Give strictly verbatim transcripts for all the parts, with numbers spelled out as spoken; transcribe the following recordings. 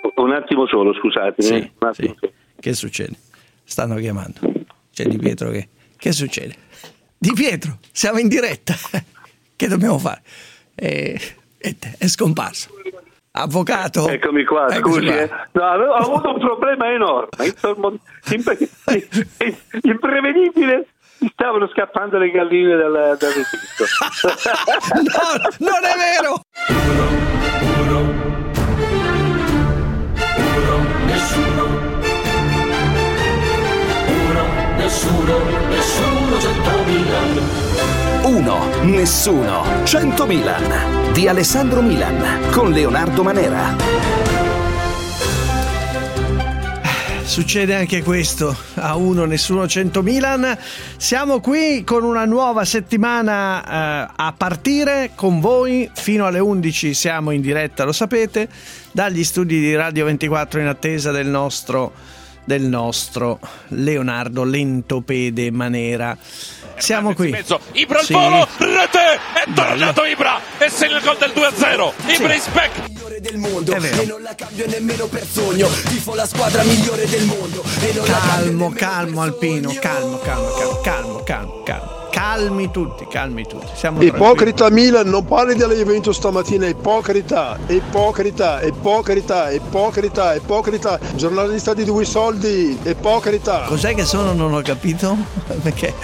Un attimo solo, scusatemi. Sì, un attimo sì. solo. Che succede? Stanno chiamando. C'è Di Pietro che... Che succede? Di Pietro, siamo in diretta. Che dobbiamo fare? E... È scomparso. Avvocato. Eccomi qua, Eccoci scusi. qua. Eh. No, avevo avuto un problema enorme. Impre... Imprevedibile. Mi stavano scappando le galline dal, dal recinto. No, non è vero. Uno, uno, uno, nessuno. Uno, nessuno, nessuno, centomila. Uno, nessuno, cento Milan di Alessandro Milan con Leonardo Manera. Succede anche questo, a uno nessuno cento Milan. Siamo qui con una nuova settimana eh, a partire con voi fino alle undici. Siamo in diretta, lo sapete, dagli studi di Radio ventiquattro in attesa del nostro del nostro Leonardo Lentopede Manera. Siamo qui. Ibra al sì. volo, rete, è tornato Ibra e segna il gol del due a zero. Ibra sì. is back. Del mondo È vero. e non la cambio nemmeno per sogno. Tifo la squadra migliore del mondo e non Calmo, la calmo Alpino, calmo, calmo, calmo, calmo, calmo, calmo. Calmi tutti, calmi tutti. Siamo ipocrita Milan, non parli della Juventus stamattina, ipocrita, ipocrita, ipocrita, ipocrita, ipocrita, giornalista di due soldi, ipocrita. Cos'è che sono? Non ho capito. Perché?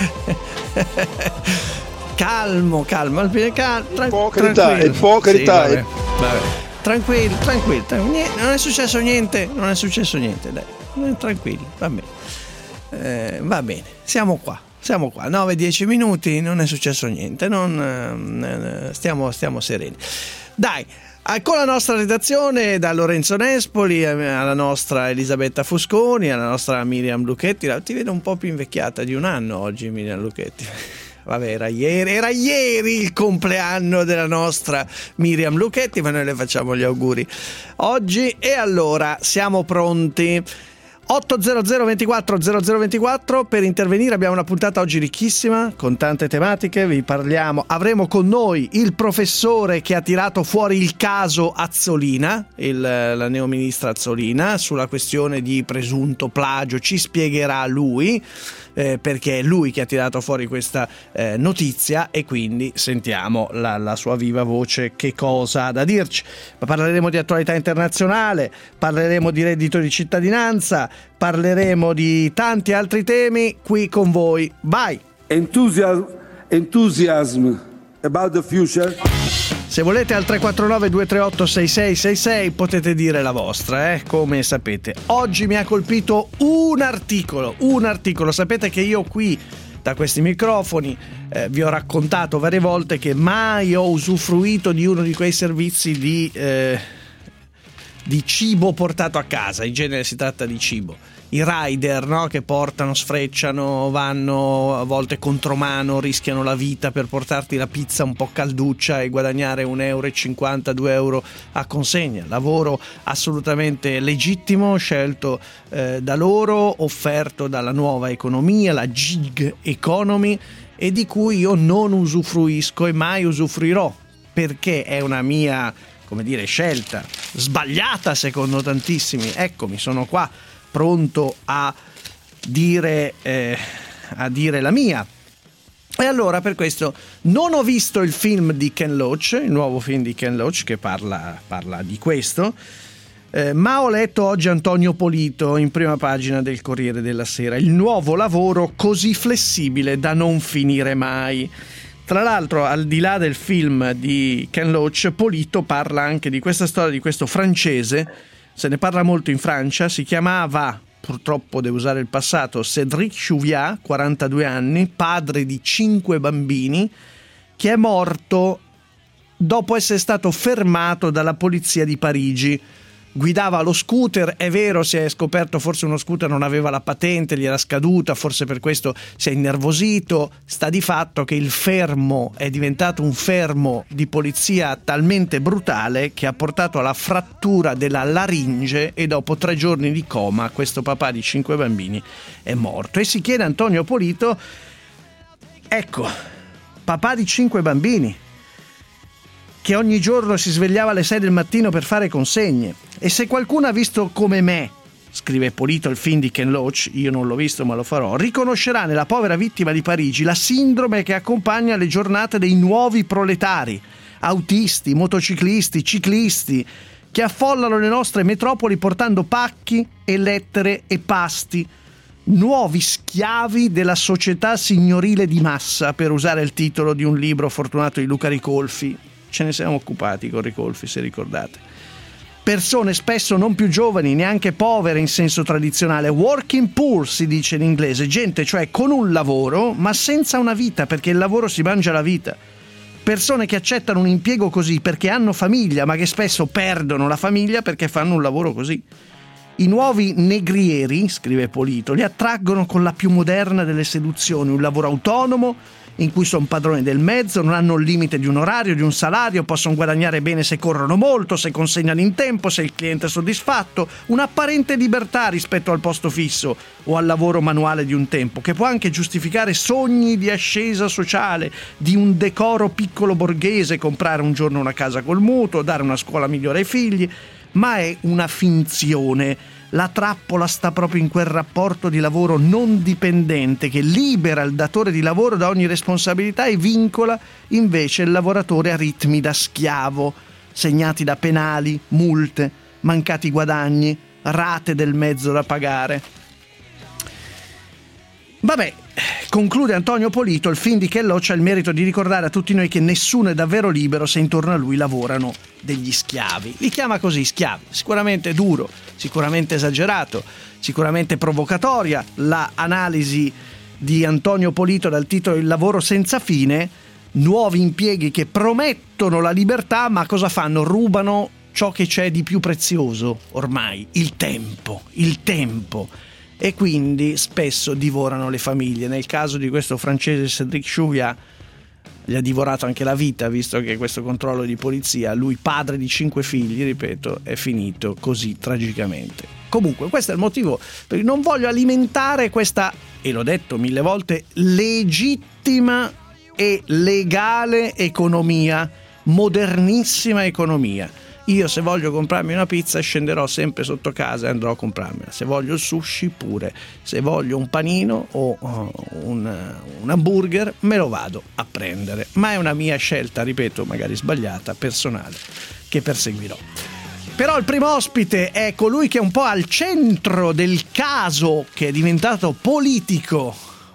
Calmo, calmo, Alpino, calmo. Tra- ipocrita, tranquillo. ipocrita. Sì, vabbè, vabbè. Tranquillo, tranquillo, tranquillo. Non è successo niente, non è successo niente, dai. Tranquilli, va bene. Eh, va bene, siamo qua. Siamo qua, nove dieci minuti, non è successo niente, non, eh, stiamo, stiamo sereni. Dai, con la nostra redazione, da Lorenzo Nespoli alla nostra Elisabetta Fusconi, alla nostra Miriam Lucchetti. Ti vedo un po' più invecchiata di un anno oggi, Miriam Lucchetti. Vabbè, era ieri, era ieri il compleanno della nostra Miriam Lucchetti, ma noi le facciamo gli auguri oggi. E allora, siamo pronti. ottocento ventiquattro zero zero ventiquattro per intervenire. Abbiamo una puntata oggi ricchissima con tante tematiche. Vi parliamo, avremo con noi il professore che ha tirato fuori il caso Azzolina, il, la neoministra Azzolina, sulla questione di presunto plagio. Ci spiegherà lui, eh, perché è lui che ha tirato fuori questa eh, notizia, e quindi sentiamo la, la sua viva voce che cosa ha da dirci. Ma parleremo di attualità internazionale, parleremo di reddito di cittadinanza, parleremo di tanti altri temi qui con voi. Vai! Enthusiasm, enthusiasm about the future. Se volete al tre quattro nove due tre otto sei sei sei sei potete dire la vostra, eh, come sapete. Oggi mi ha colpito un articolo, un articolo. Sapete che io qui da questi microfoni eh, vi ho raccontato varie volte che mai ho usufruito di uno di quei servizi di eh, di cibo portato a casa. In genere si tratta di cibo, i rider, no? Che portano, sfrecciano, vanno a volte contromano, rischiano la vita per portarti la pizza un po' calduccia e guadagnare un euro e cinquanta, due euro a consegna. Lavoro assolutamente legittimo, scelto eh, da loro, offerto dalla nuova economia, la gig economy, e di cui io non usufruisco e mai usufruirò, perché è una mia, come dire, scelta sbagliata secondo tantissimi. Eccomi, sono qua pronto a dire eh, a dire la mia. E allora, per questo non ho visto il film di Ken Loach, il nuovo film di Ken Loach che parla, parla di questo, eh, ma ho letto oggi Antonio Polito in prima pagina del Corriere della Sera, il nuovo lavoro così flessibile da non finire mai. Tra l'altro, al di là del film di Ken Loach, Polito parla anche di questa storia di questo francese. Se ne parla molto in Francia. Si chiamava, purtroppo devo usare il passato, Cédric Chouviat, quarantadue anni, padre di cinque bambini, che è morto dopo essere stato fermato dalla polizia di Parigi. Guidava lo scooter, è vero, si è scoperto forse uno scooter non aveva la patente, gli era scaduta, forse per questo si è innervosito. Sta di fatto che il fermo è diventato un fermo di polizia talmente brutale che ha portato alla frattura della laringe, e dopo tre giorni di coma questo papà di cinque bambini è morto. E si chiede Antonio Polito, ecco, papà di cinque bambini, che ogni giorno si svegliava alle sei del mattino per fare consegne. E se qualcuno ha visto come me, scrive Polito il film di Ken Loach, io non l'ho visto ma lo farò, riconoscerà nella povera vittima di Parigi la sindrome che accompagna le giornate dei nuovi proletari, autisti, motociclisti, ciclisti, che affollano le nostre metropoli portando pacchi e lettere e pasti, nuovi schiavi della società signorile di massa, per usare il titolo di un libro fortunato di Luca Ricolfi. Ce ne siamo occupati con Ricolfi, se ricordate. Persone spesso non più giovani, neanche povere in senso tradizionale, working poor si dice in inglese, gente cioè con un lavoro ma senza una vita, perché il lavoro si mangia la vita. Persone che accettano un impiego così perché hanno famiglia, ma che spesso perdono la famiglia perché fanno un lavoro così. I nuovi negrieri, scrive Polito, li attraggono con la più moderna delle seduzioni, un lavoro autonomo in cui sono padroni del mezzo, non hanno il limite di un orario, di un salario, possono guadagnare bene se corrono molto, se consegnano in tempo, se il cliente è soddisfatto, un'apparente libertà rispetto al posto fisso o al lavoro manuale di un tempo, che può anche giustificare sogni di ascesa sociale, di un decoro piccolo borghese, comprare un giorno una casa col mutuo, dare una scuola migliore ai figli, ma è una finzione. La trappola sta proprio in quel rapporto di lavoro non dipendente che libera il datore di lavoro da ogni responsabilità e vincola invece il lavoratore a ritmi da schiavo, segnati da penali, multe, mancati guadagni, rate del mezzo da pagare. Vabbè, conclude Antonio Polito, il film di Ken Loach ha il merito di ricordare a tutti noi che nessuno è davvero libero se intorno a lui lavorano degli schiavi. Li chiama così, schiavi. Sicuramente duro, sicuramente esagerato, sicuramente provocatoria la analisi di Antonio Polito dal titolo Il lavoro senza fine, nuovi impieghi che promettono la libertà ma cosa fanno? Rubano ciò che c'è di più prezioso ormai, il tempo, il tempo. E quindi spesso divorano le famiglie. Nel caso di questo francese Cédric Chouviat gli ha divorato anche la vita, visto che questo controllo di polizia, lui padre di cinque figli, ripeto, è finito così tragicamente. Comunque questo è il motivo per cui non voglio alimentare questa, e l'ho detto mille volte, legittima e legale economia, modernissima economia. Io se voglio comprarmi una pizza scenderò sempre sotto casa e andrò a comprarmela. Se voglio il sushi pure. Se voglio un panino o uh, un, un hamburger me lo vado a prendere. Ma è una mia scelta, ripeto, magari sbagliata, personale, che perseguirò. Però il primo ospite è colui che è un po' al centro del caso, che è diventato politico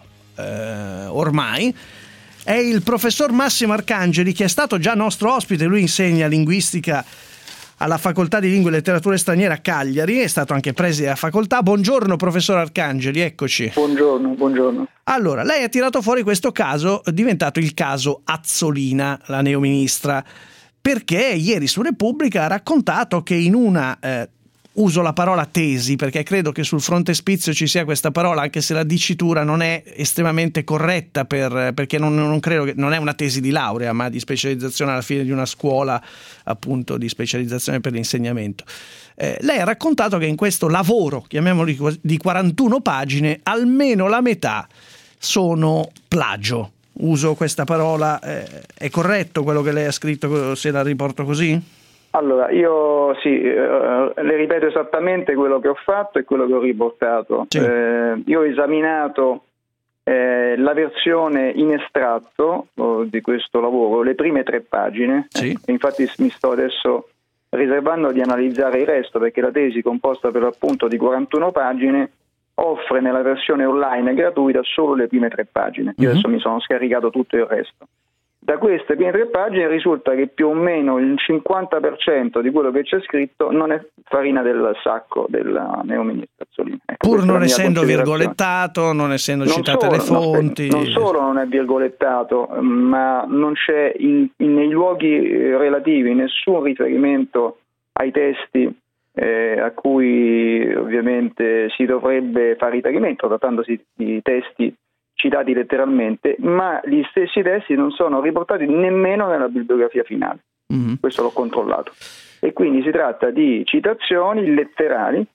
eh, ormai. È il professor Massimo Arcangeli, che è stato già nostro ospite. Lui insegna linguistica alla Facoltà di Lingua e Letteratura Straniera a Cagliari, è stato anche preside della facoltà. Buongiorno professor Arcangeli, eccoci. Buongiorno, buongiorno. Allora, lei ha tirato fuori questo caso, diventato il caso Azzolina, la neoministra, perché ieri su Repubblica ha raccontato che in una, eh, uso la parola tesi, perché credo che sul frontespizio ci sia questa parola, anche se la dicitura non è estremamente corretta, per, perché non, non credo che non è una tesi di laurea, ma di specializzazione alla fine di una scuola, appunto, di specializzazione per l'insegnamento. Eh, lei ha raccontato che in questo lavoro, chiamiamolo di quarantuno pagine, almeno la metà sono plagio. Uso questa parola, eh, è corretto quello che lei ha scritto, se la riporto così? Allora, io sì, eh, le ripeto esattamente quello che ho fatto e quello che ho riportato. Sì. Eh, io ho esaminato eh, la versione in estratto oh, di questo lavoro, le prime tre pagine. Sì. Eh, infatti mi sto adesso riservando di analizzare il resto, perché la tesi, composta per l'appunto di quarantuno pagine, offre nella versione online gratuita solo le prime tre pagine. Io mm-hmm. adesso mi sono scaricato tutto il resto. Da queste prime tre pagine risulta che più o meno il cinquanta per cento di quello che c'è scritto non è farina del sacco della neoministra Azzolina. Ecco, pur non essendo virgolettato, non essendo non citate solo, le fonti. Non, non solo non è virgolettato, ma non c'è in, in, nei luoghi relativi nessun riferimento ai testi eh, a cui ovviamente si dovrebbe fare riferimento, trattandosi di testi citati letteralmente, ma gli stessi testi non sono riportati nemmeno nella bibliografia finale. Mm-hmm. Questo l'ho controllato. E quindi si tratta di citazioni letterali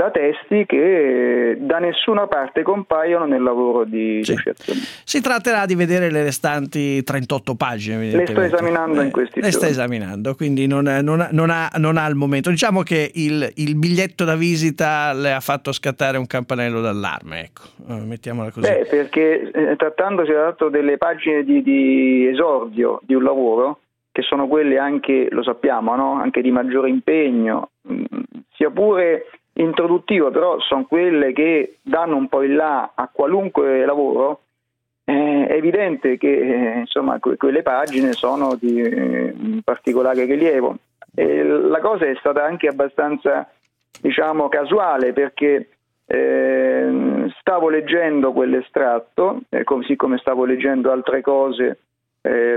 da testi che da nessuna parte compaiono nel lavoro di sì. Lucia Azzolina. Si tratterà di vedere le restanti trentotto pagine. Le sto esaminando eh, in questi le giorni. Le sta esaminando, quindi non, non, non, ha, non ha al momento. Diciamo che il, il biglietto da visita le ha fatto scattare un campanello d'allarme, ecco, mettiamola così. Beh, perché eh, trattandosi dato delle pagine di, di esordio di un lavoro, che sono quelle anche, lo sappiamo, no? Anche di maggiore impegno, mh, sia pure introduttivo, però sono quelle che danno un po' il là a qualunque lavoro, eh, è evidente che eh, insomma que- quelle pagine sono di eh, particolare rilievo. E la cosa è stata anche abbastanza, diciamo, casuale, perché eh, stavo leggendo quell'estratto, eh, così come stavo leggendo altre cose Eh,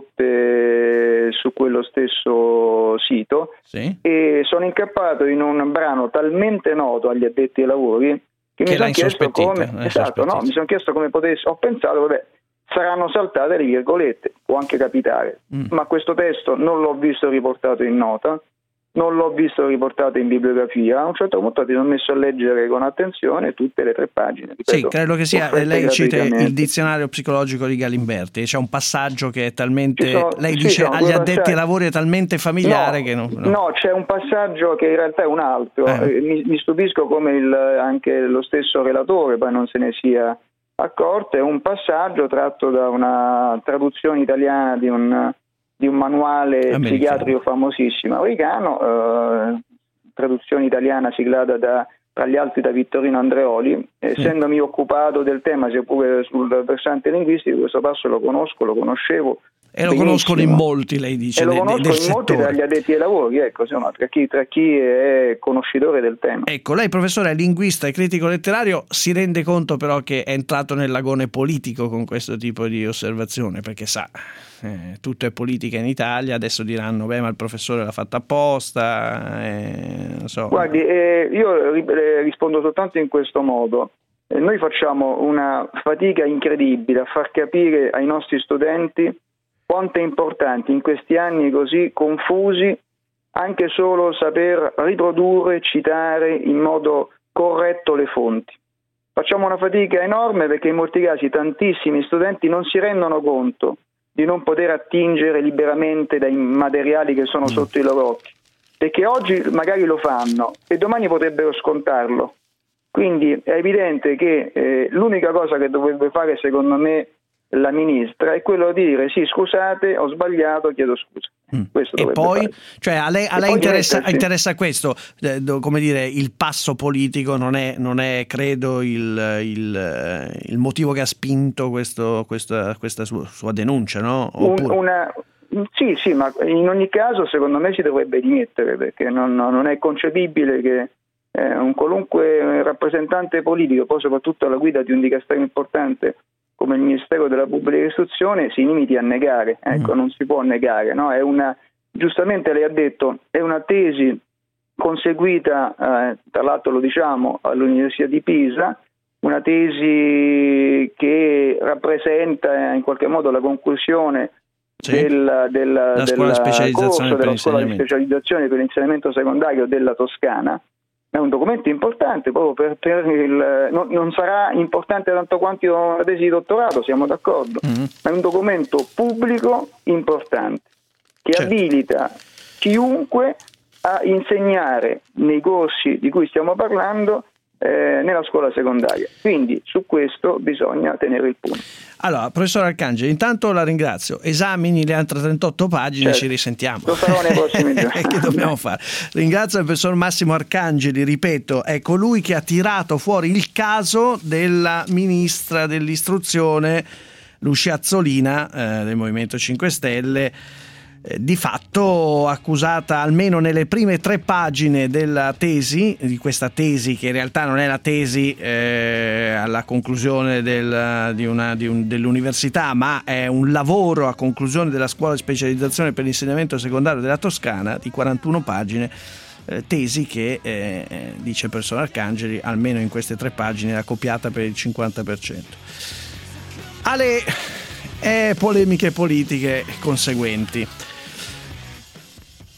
prodotte su quello stesso sito, sì. E sono incappato in un brano talmente noto agli addetti ai lavori che, che mi sono chiesto come esatto, no, mi sono chiesto come potesse, ho pensato vabbè, saranno saltate le virgolette, può anche capitare, mm. ma questo testo non l'ho visto riportato in nota, non l'ho visto riportato in bibliografia. A un certo punto mi sono messo a leggere con attenzione tutte le tre pagine. Ripeto, sì, credo che sia, lei cita il dizionario psicologico di Galimberti, c'è un passaggio che è talmente, sono, lei sì, dice agli addetti ai lavori è talmente familiare no, che non, no. no, c'è un passaggio che in realtà è un altro, eh. mi, mi stupisco come il, anche lo stesso relatore poi non se ne sia accorto, è un passaggio tratto da una traduzione italiana di un di un manuale americano. Psichiatrico famosissimo americano, eh, traduzione italiana siglata da, tra gli altri da Vittorino Andreoli. Essendomi sì. occupato del tema, sia pure sul versante linguistico, questo passo lo conosco, lo conoscevo. E lo conoscono in molti, lei dice. E lo de, conosco del in molti dagli addetti ai lavori, ecco, insomma, tra chi, tra chi è conoscitore del tema. Ecco, lei professore è linguista e critico letterario, si rende conto però che è entrato nell'agone politico con questo tipo di osservazione, perché sa, eh, tutto è politica in Italia, adesso diranno, beh, ma il professore l'ha fatta apposta, eh, non so. Guardi, eh, io rispondo soltanto in questo modo. Eh, noi facciamo una fatica incredibile a far capire ai nostri studenti quanto è importante in questi anni così confusi anche solo saper riprodurre, citare in modo corretto le fonti. Facciamo una fatica enorme perché in molti casi tantissimi studenti non si rendono conto di non poter attingere liberamente dai materiali che sono sotto i loro occhi, perché oggi magari lo fanno e domani potrebbero scontarlo. Quindi è evidente che eh, l'unica cosa che dovrebbe fare secondo me la ministra è quello di dire sì, scusate, ho sbagliato, chiedo scusa. Mm. Questo e poi, fare. Cioè a lei, a lei interessa, mettersi... interessa questo, eh, come dire, il passo politico non è, non è credo il, il, il motivo che ha spinto questo, questa, questa sua, sua denuncia, no? Oppure... Un, una... Sì, sì, ma in ogni caso secondo me si dovrebbe dimettere, perché non, non è concepibile che eh, un qualunque rappresentante politico, poi soprattutto alla guida di un dicastero importante come il Ministero della Pubblica Istruzione, si limiti a negare, ecco, mm. non si può negare, no? È una, giustamente lei ha detto, è una tesi conseguita, eh, tra l'altro lo diciamo, all'Università di Pisa, una tesi che rappresenta in qualche modo la conclusione sì. del, del, la della corso della scuola di specializzazione per l'insegnamento secondario della Toscana. È un documento importante proprio per, per il, non, non sarà importante tanto quanto una tesi di dottorato, siamo d'accordo, mm-hmm. ma è un documento pubblico importante che certo. abilita chiunque a insegnare nei corsi di cui stiamo parlando eh, nella scuola secondaria. Quindi su questo bisogna tenere il punto. Allora, professor Arcangeli, intanto la ringrazio. Esamini le altre trentotto pagine, certo. ci risentiamo. Lo farò nei prossimi giorni. Che dobbiamo fare? Ringrazio il professor Massimo Arcangeli, ripeto, è colui che ha tirato fuori il caso della ministra dell'istruzione Lucia Azzolina eh, del Movimento cinque Stelle, eh, di fatto accusata almeno nelle prime tre pagine della tesi, di questa tesi che in realtà non è la tesi eh, alla conclusione del, di una, di un, dell'università, ma è un lavoro a conclusione della scuola di specializzazione per l'insegnamento secondario della Toscana di quarantuno pagine, eh, tesi che eh, dice il professor Arcangeli almeno in queste tre pagine era copiata per il cinquanta per cento. alle eh, polemiche politiche conseguenti.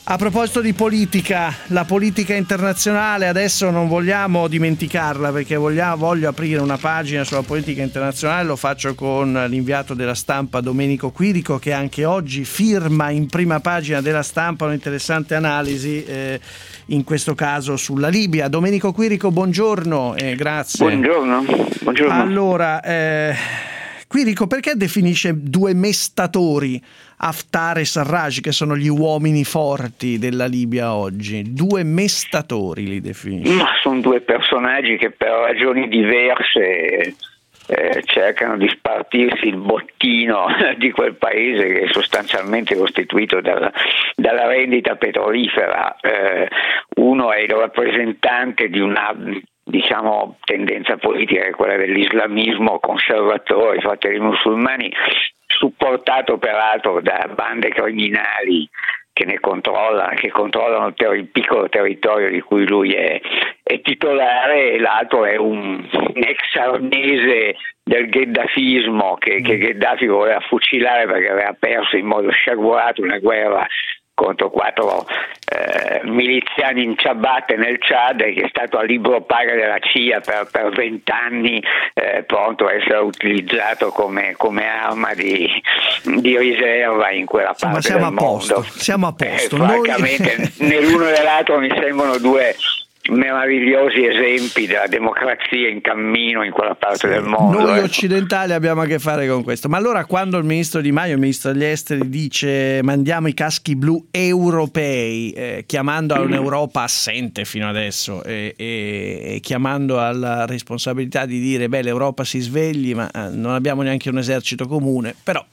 A proposito di politica, la politica internazionale adesso non vogliamo dimenticarla, perché vogliamo, voglio aprire una pagina sulla politica internazionale. Lo faccio con l'inviato della Stampa Domenico Quirico, che anche oggi firma in prima pagina della Stampa un'interessante analisi, eh, in questo caso sulla Libia. Domenico Quirico, buongiorno e grazie. Buongiorno. Buongiorno. Allora, eh, Quirico, perché definisce due mestatori Haftar e Sarraj, che sono gli uomini forti della Libia oggi? Due mestatori li definisce. Ma sono due personaggi che per ragioni diverse eh, cercano di spartirsi il bottino di quel paese, che è sostanzialmente costituito dalla, dalla rendita petrolifera. Eh, uno è il rappresentante di una, diciamo, tendenza politica, che è quella dell'islamismo conservatore, i fratelli musulmani, supportato peraltro da bande criminali che ne controllano, che controllano il, ter- il piccolo territorio di cui lui è, è titolare, e l'altro è un, un ex arnese del gheddafismo che, che Gheddafi voleva fucilare perché aveva perso in modo sciagurato una guerra contro quattro eh, miliziani in ciabatte nel Chad, e che è stato a libro paga della C I A per, per vent'anni, eh, pronto a essere utilizzato come, come arma di, di riserva in quella parte Insomma, siamo del a posto, mondo. Siamo a posto. Eh, francamente, Noi... né l'uno né l'altro mi sembrano due meravigliosi esempi della democrazia in cammino in quella parte sì, del mondo. Noi ecco. occidentali abbiamo a che fare con questo. Ma allora, quando il ministro Di Maio, il ministro degli esteri, dice mandiamo i caschi blu europei, eh, chiamando a un'Europa assente fino adesso e, e, e chiamando alla responsabilità di dire beh, l'Europa si svegli, ma eh, non abbiamo neanche un esercito comune, però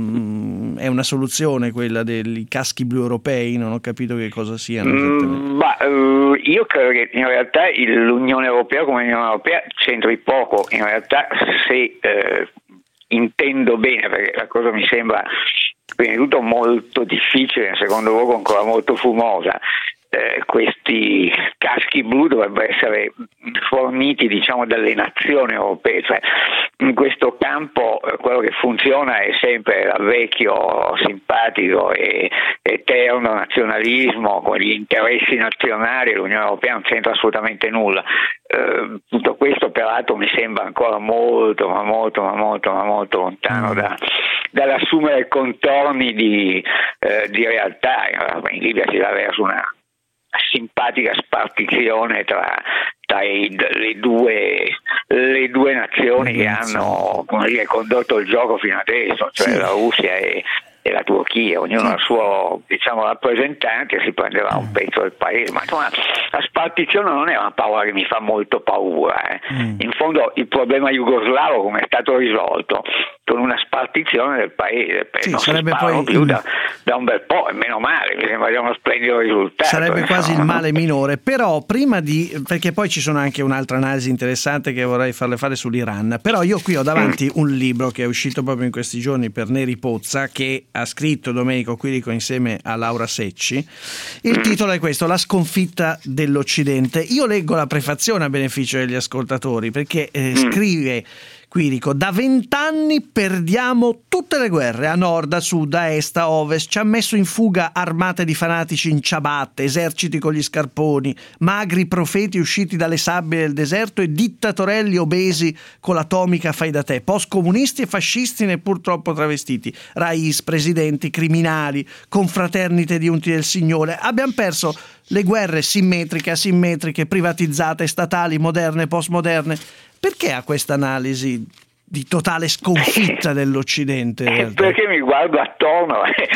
mh, è una soluzione quella dei caschi blu europei? Non ho capito che cosa siano esattamente. Mm, ma, uh, io credo che in realtà l'Unione Europea come Unione Europea c'entri poco, in realtà, se eh, intendo bene, perché la cosa mi sembra prima di tutto molto difficile, in secondo luogo ancora molto fumosa. Eh, questi caschi blu dovrebbero essere forniti, diciamo, dalle nazioni europee, cioè in questo campo eh, quello che funziona è sempre il vecchio simpatico e eterno nazionalismo con gli interessi nazionali. L'Unione Europea non c'entra assolutamente nulla. Eh, tutto questo peraltro mi sembra ancora molto ma molto ma molto ma molto lontano da, dall'assumere contorni di, eh, di realtà. In Libia si va verso una simpatica spartizione tra, tra i, le, due, le due nazioni che hanno, come dire, condotto il gioco fino adesso, cioè sì. la Russia e, e la Turchia, ognuno ha il suo, diciamo, rappresentante, si prendeva un pezzo del paese, ma insomma la spartizione non è una parola che mi fa molto paura. Eh. Mm. In fondo il problema jugoslavo come è stato risolto? Con una spartizione del paese, perché sì, non si sparano poi... più da, da un bel po', e meno male, mi sembra uno splendido risultato. Sarebbe insomma. quasi il male minore, però prima di, perché poi ci sono anche un'altra analisi interessante che vorrei farle fare sull'Iran, però io qui ho davanti mm. un libro che è uscito proprio in questi giorni per Neri Pozza, che ha scritto Domenico Quirico insieme a Laura Secci. Il mm. titolo è questo: La sconfitta dell'Occidente. Io leggo la prefazione a beneficio degli ascoltatori, perché eh, mm. scrive Quirico: da vent'anni perdiamo tutte le guerre, a nord, a sud, a est, a ovest. Ci ha messo in fuga armate di fanatici in ciabatte, eserciti con gli scarponi, magri profeti usciti dalle sabbie del deserto e dittatorelli obesi con l'atomica fai da te, post-comunisti e fascisti neppur troppo travestiti, rais, presidenti, criminali, confraternite di unti del Signore. Abbiamo perso le guerre simmetriche, asimmetriche, privatizzate, statali, moderne, postmoderne. Perché ha questa analisi di totale sconfitta dell'Occidente? Eh, perché mi guardo attorno e,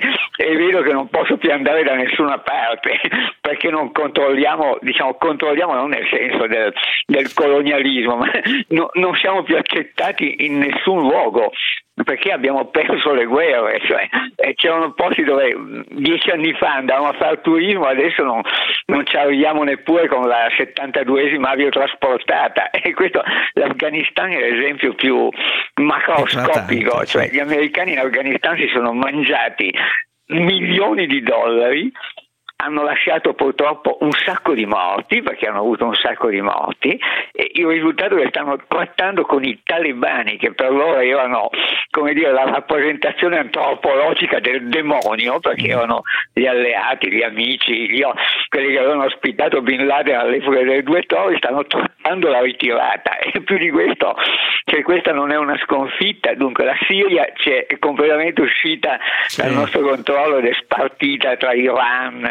e vedo che non posso più andare da nessuna parte, perché non controlliamo, diciamo controlliamo non nel senso del, del colonialismo, ma no, non siamo più accettati in nessun luogo, perché abbiamo perso le guerre, cioè eh, c'erano posti dove dieci anni fa andavamo a fare turismo, adesso non, non ci arriviamo neppure con la settantaduesima aviotrasportata, e questo, l'Afghanistan è l'esempio più macroscopico, cioè gli americani in Afghanistan si sono mangiati milioni di dollari hanno lasciato purtroppo un sacco di morti, perché hanno avuto un sacco di morti, e il risultato è che stanno trattando con i talebani, che per loro erano, come dire, la rappresentazione antropologica del demonio, perché erano gli alleati, gli amici, gli, quelli che avevano ospitato Bin Laden all'epoca delle due torri, stanno trattando la ritirata. E più di questo, cioè questa non è una sconfitta, dunque la Siria c'è, è completamente uscita sì. dal nostro controllo ed è spartita tra Iran,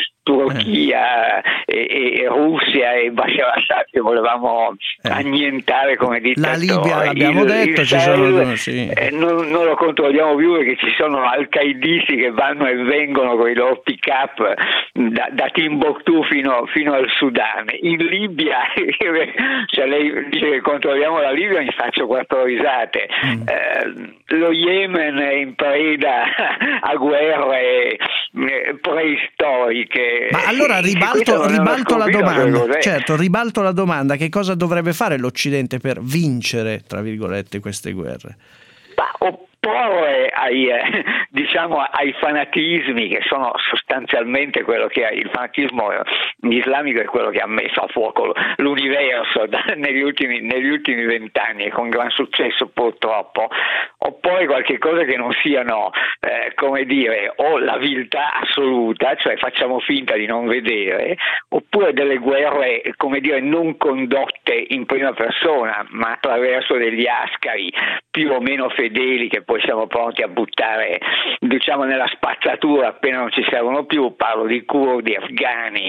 Turchia eh. e, e Russia e Bashar al-Assad, che volevamo eh. annientare come dittatore. La Libia l'abbiamo il, detto, il ci sono, sì. eh, non, non lo controlliamo più, perché ci sono al-qaedisti che vanno e vengono con i loro pick-up da, da Timbuktu fino, fino al Sudan. In Libia, cioè lei dice che controlliamo la Libia, mi faccio quattro risate. Mm. Eh, lo Yemen è in preda a guerre preistoriche. Ma allora ribalto, ribalto la domanda, certo, ribalto la domanda, che cosa dovrebbe fare l'Occidente per vincere, tra virgolette, queste guerre? Ma opporre ai, eh, diciamo, ai fanatismi, che sono sostanzialmente quello che il fanatismo islamico è quello che ha messo a fuoco l'universo da, negli ultimi negli ultimi vent'anni, e con gran successo purtroppo, oppure qualche cosa che non siano eh, come dire, o la viltà assoluta, cioè facciamo finta di non vedere, oppure delle guerre, come dire, non condotte in prima persona, ma attraverso degli ascari più o meno fedeli che poi siamo pronti a buttare, diciamo, nella spazzatura appena non ci servono più. Parlo di curdi, afghani,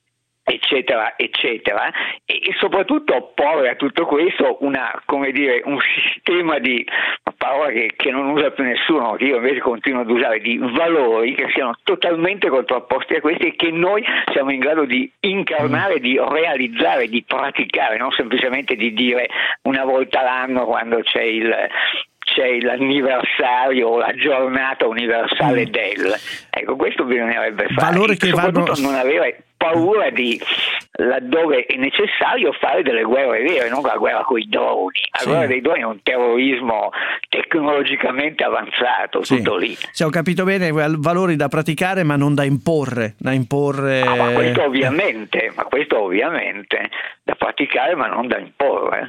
eccetera eccetera, e, e soprattutto opporre a tutto questo una, come dire, un sistema di, una parola che, che non usa più nessuno, che io invece continuo ad usare, di valori che siano totalmente contrapposti a questi e che noi siamo in grado di incarnare, di realizzare, di praticare, non semplicemente di dire una volta l'anno quando c'è il c'è l'anniversario o la giornata universale mm. del, ecco, questo bisognerebbe fare. Valori che soprattutto vanno... non avere paura di, laddove è necessario, fare delle guerre vere, non la guerra con i droni. La sì. guerra dei droni è un terrorismo tecnologicamente avanzato, sì. tutto lì. Se ho capito bene, valori da praticare ma non da imporre, da imporre... Ah, ma questo ovviamente, ma questo ovviamente da praticare ma non da imporre.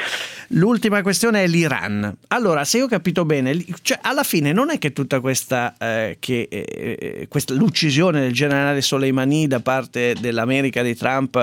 L'ultima questione è l'Iran. Allora, se ho capito bene, cioè alla fine non è che tutta questa, eh, che, eh, questa l'uccisione del generale Soleimani da parte dell'America di Trump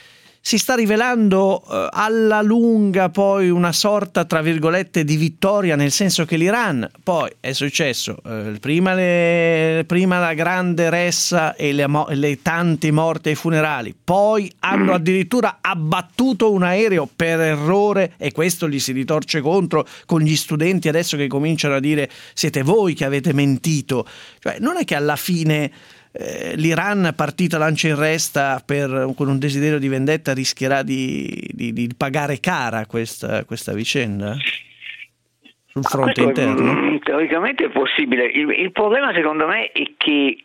si sta rivelando eh, alla lunga poi una sorta, tra virgolette, di vittoria, nel senso che l'Iran poi è successo eh, prima, le, prima la grande ressa e le, le tanti morti ai funerali, poi hanno addirittura abbattuto un aereo per errore, e questo gli si ritorce contro con gli studenti adesso che cominciano a dire siete voi che avete mentito. Cioè non è che alla fine Eh, l'Iran, partita lancia in resta per, con un desiderio di vendetta, rischierà di, di, di pagare cara questa, questa vicenda sul fronte questo, interno? Teoricamente è possibile. Il, il problema secondo me è che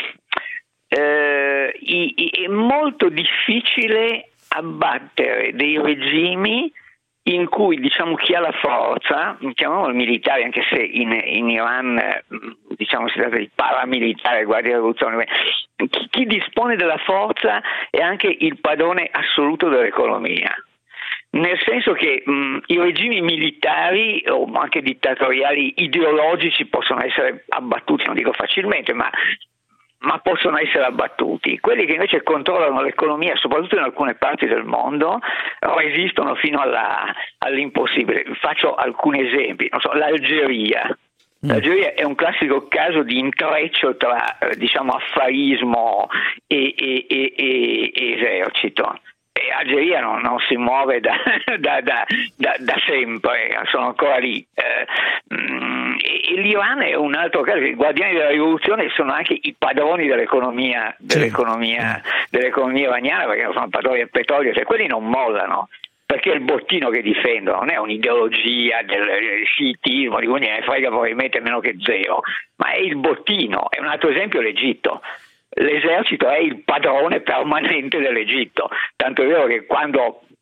eh, i, i, è molto difficile abbattere dei regimi in cui, diciamo, chi ha la forza, chiamiamolo militare, anche se in, in Iran, diciamo, si tratta di paramilitare, guardia rivoluzione, chi, chi dispone della forza è anche il padrone assoluto dell'economia. Nel senso che mh, i regimi militari o anche dittatoriali ideologici possono essere abbattuti, non dico facilmente, ma ma possono essere abbattuti. Quelli che invece controllano l'economia, soprattutto in alcune parti del mondo, resistono fino alla, all'impossibile. Faccio alcuni esempi. Non so, l'Algeria. L'Algeria è un classico caso di intreccio tra, eh, diciamo, affarismo e, e, e, e, e esercito. E Algeria non, non si muove da, da, da, da, da sempre, sono ancora lì. Eh, mm, e, e l'Iran è un altro caso. I guardiani della rivoluzione sono anche i padroni dell'economia, dell'economia, dell'economia iraniana, perché sono padroni del petrolio, cioè quelli non mollano. Perché è il bottino che difendono, non è un'ideologia del sciitismo, di cui ne frega probabilmente meno che zero, ma è il bottino. È un altro esempio l'Egitto. L'esercito è il padrone permanente dell'Egitto, tanto è vero che quando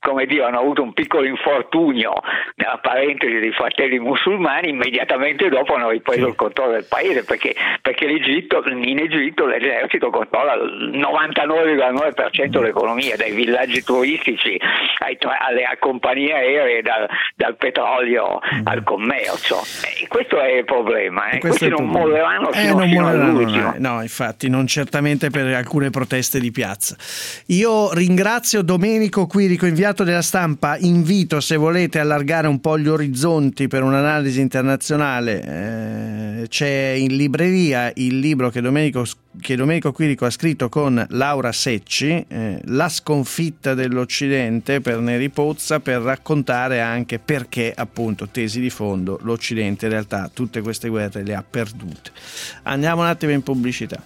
come dire, hanno avuto un piccolo infortunio nella parentesi dei fratelli musulmani, immediatamente dopo hanno ripreso sì. il controllo del paese, perché, perché l'Egitto, in Egitto l'esercito controlla il novantanove virgola nove per cento dell'economia, dai villaggi turistici ai, alle compagnie aeree, dal, dal petrolio mm. al commercio. E questo è il problema, eh. Questi non molleranno fino, eh, non fino molleranno, all'ultimo. No, no, infatti, non certamente per alcune proteste di piazza. Io ringrazio Domenico Quirico, inviato della Stampa. Invito, se volete allargare un po' gli orizzonti per un'analisi internazionale, eh, c'è in libreria il libro che Domenico, che Domenico Quirico ha scritto con Laura Secci, eh, La sconfitta dell'Occidente, per Neri Pozza, per raccontare anche perché, appunto, tesi di fondo, l'Occidente in realtà tutte queste guerre le ha perdute. Andiamo un attimo in pubblicità.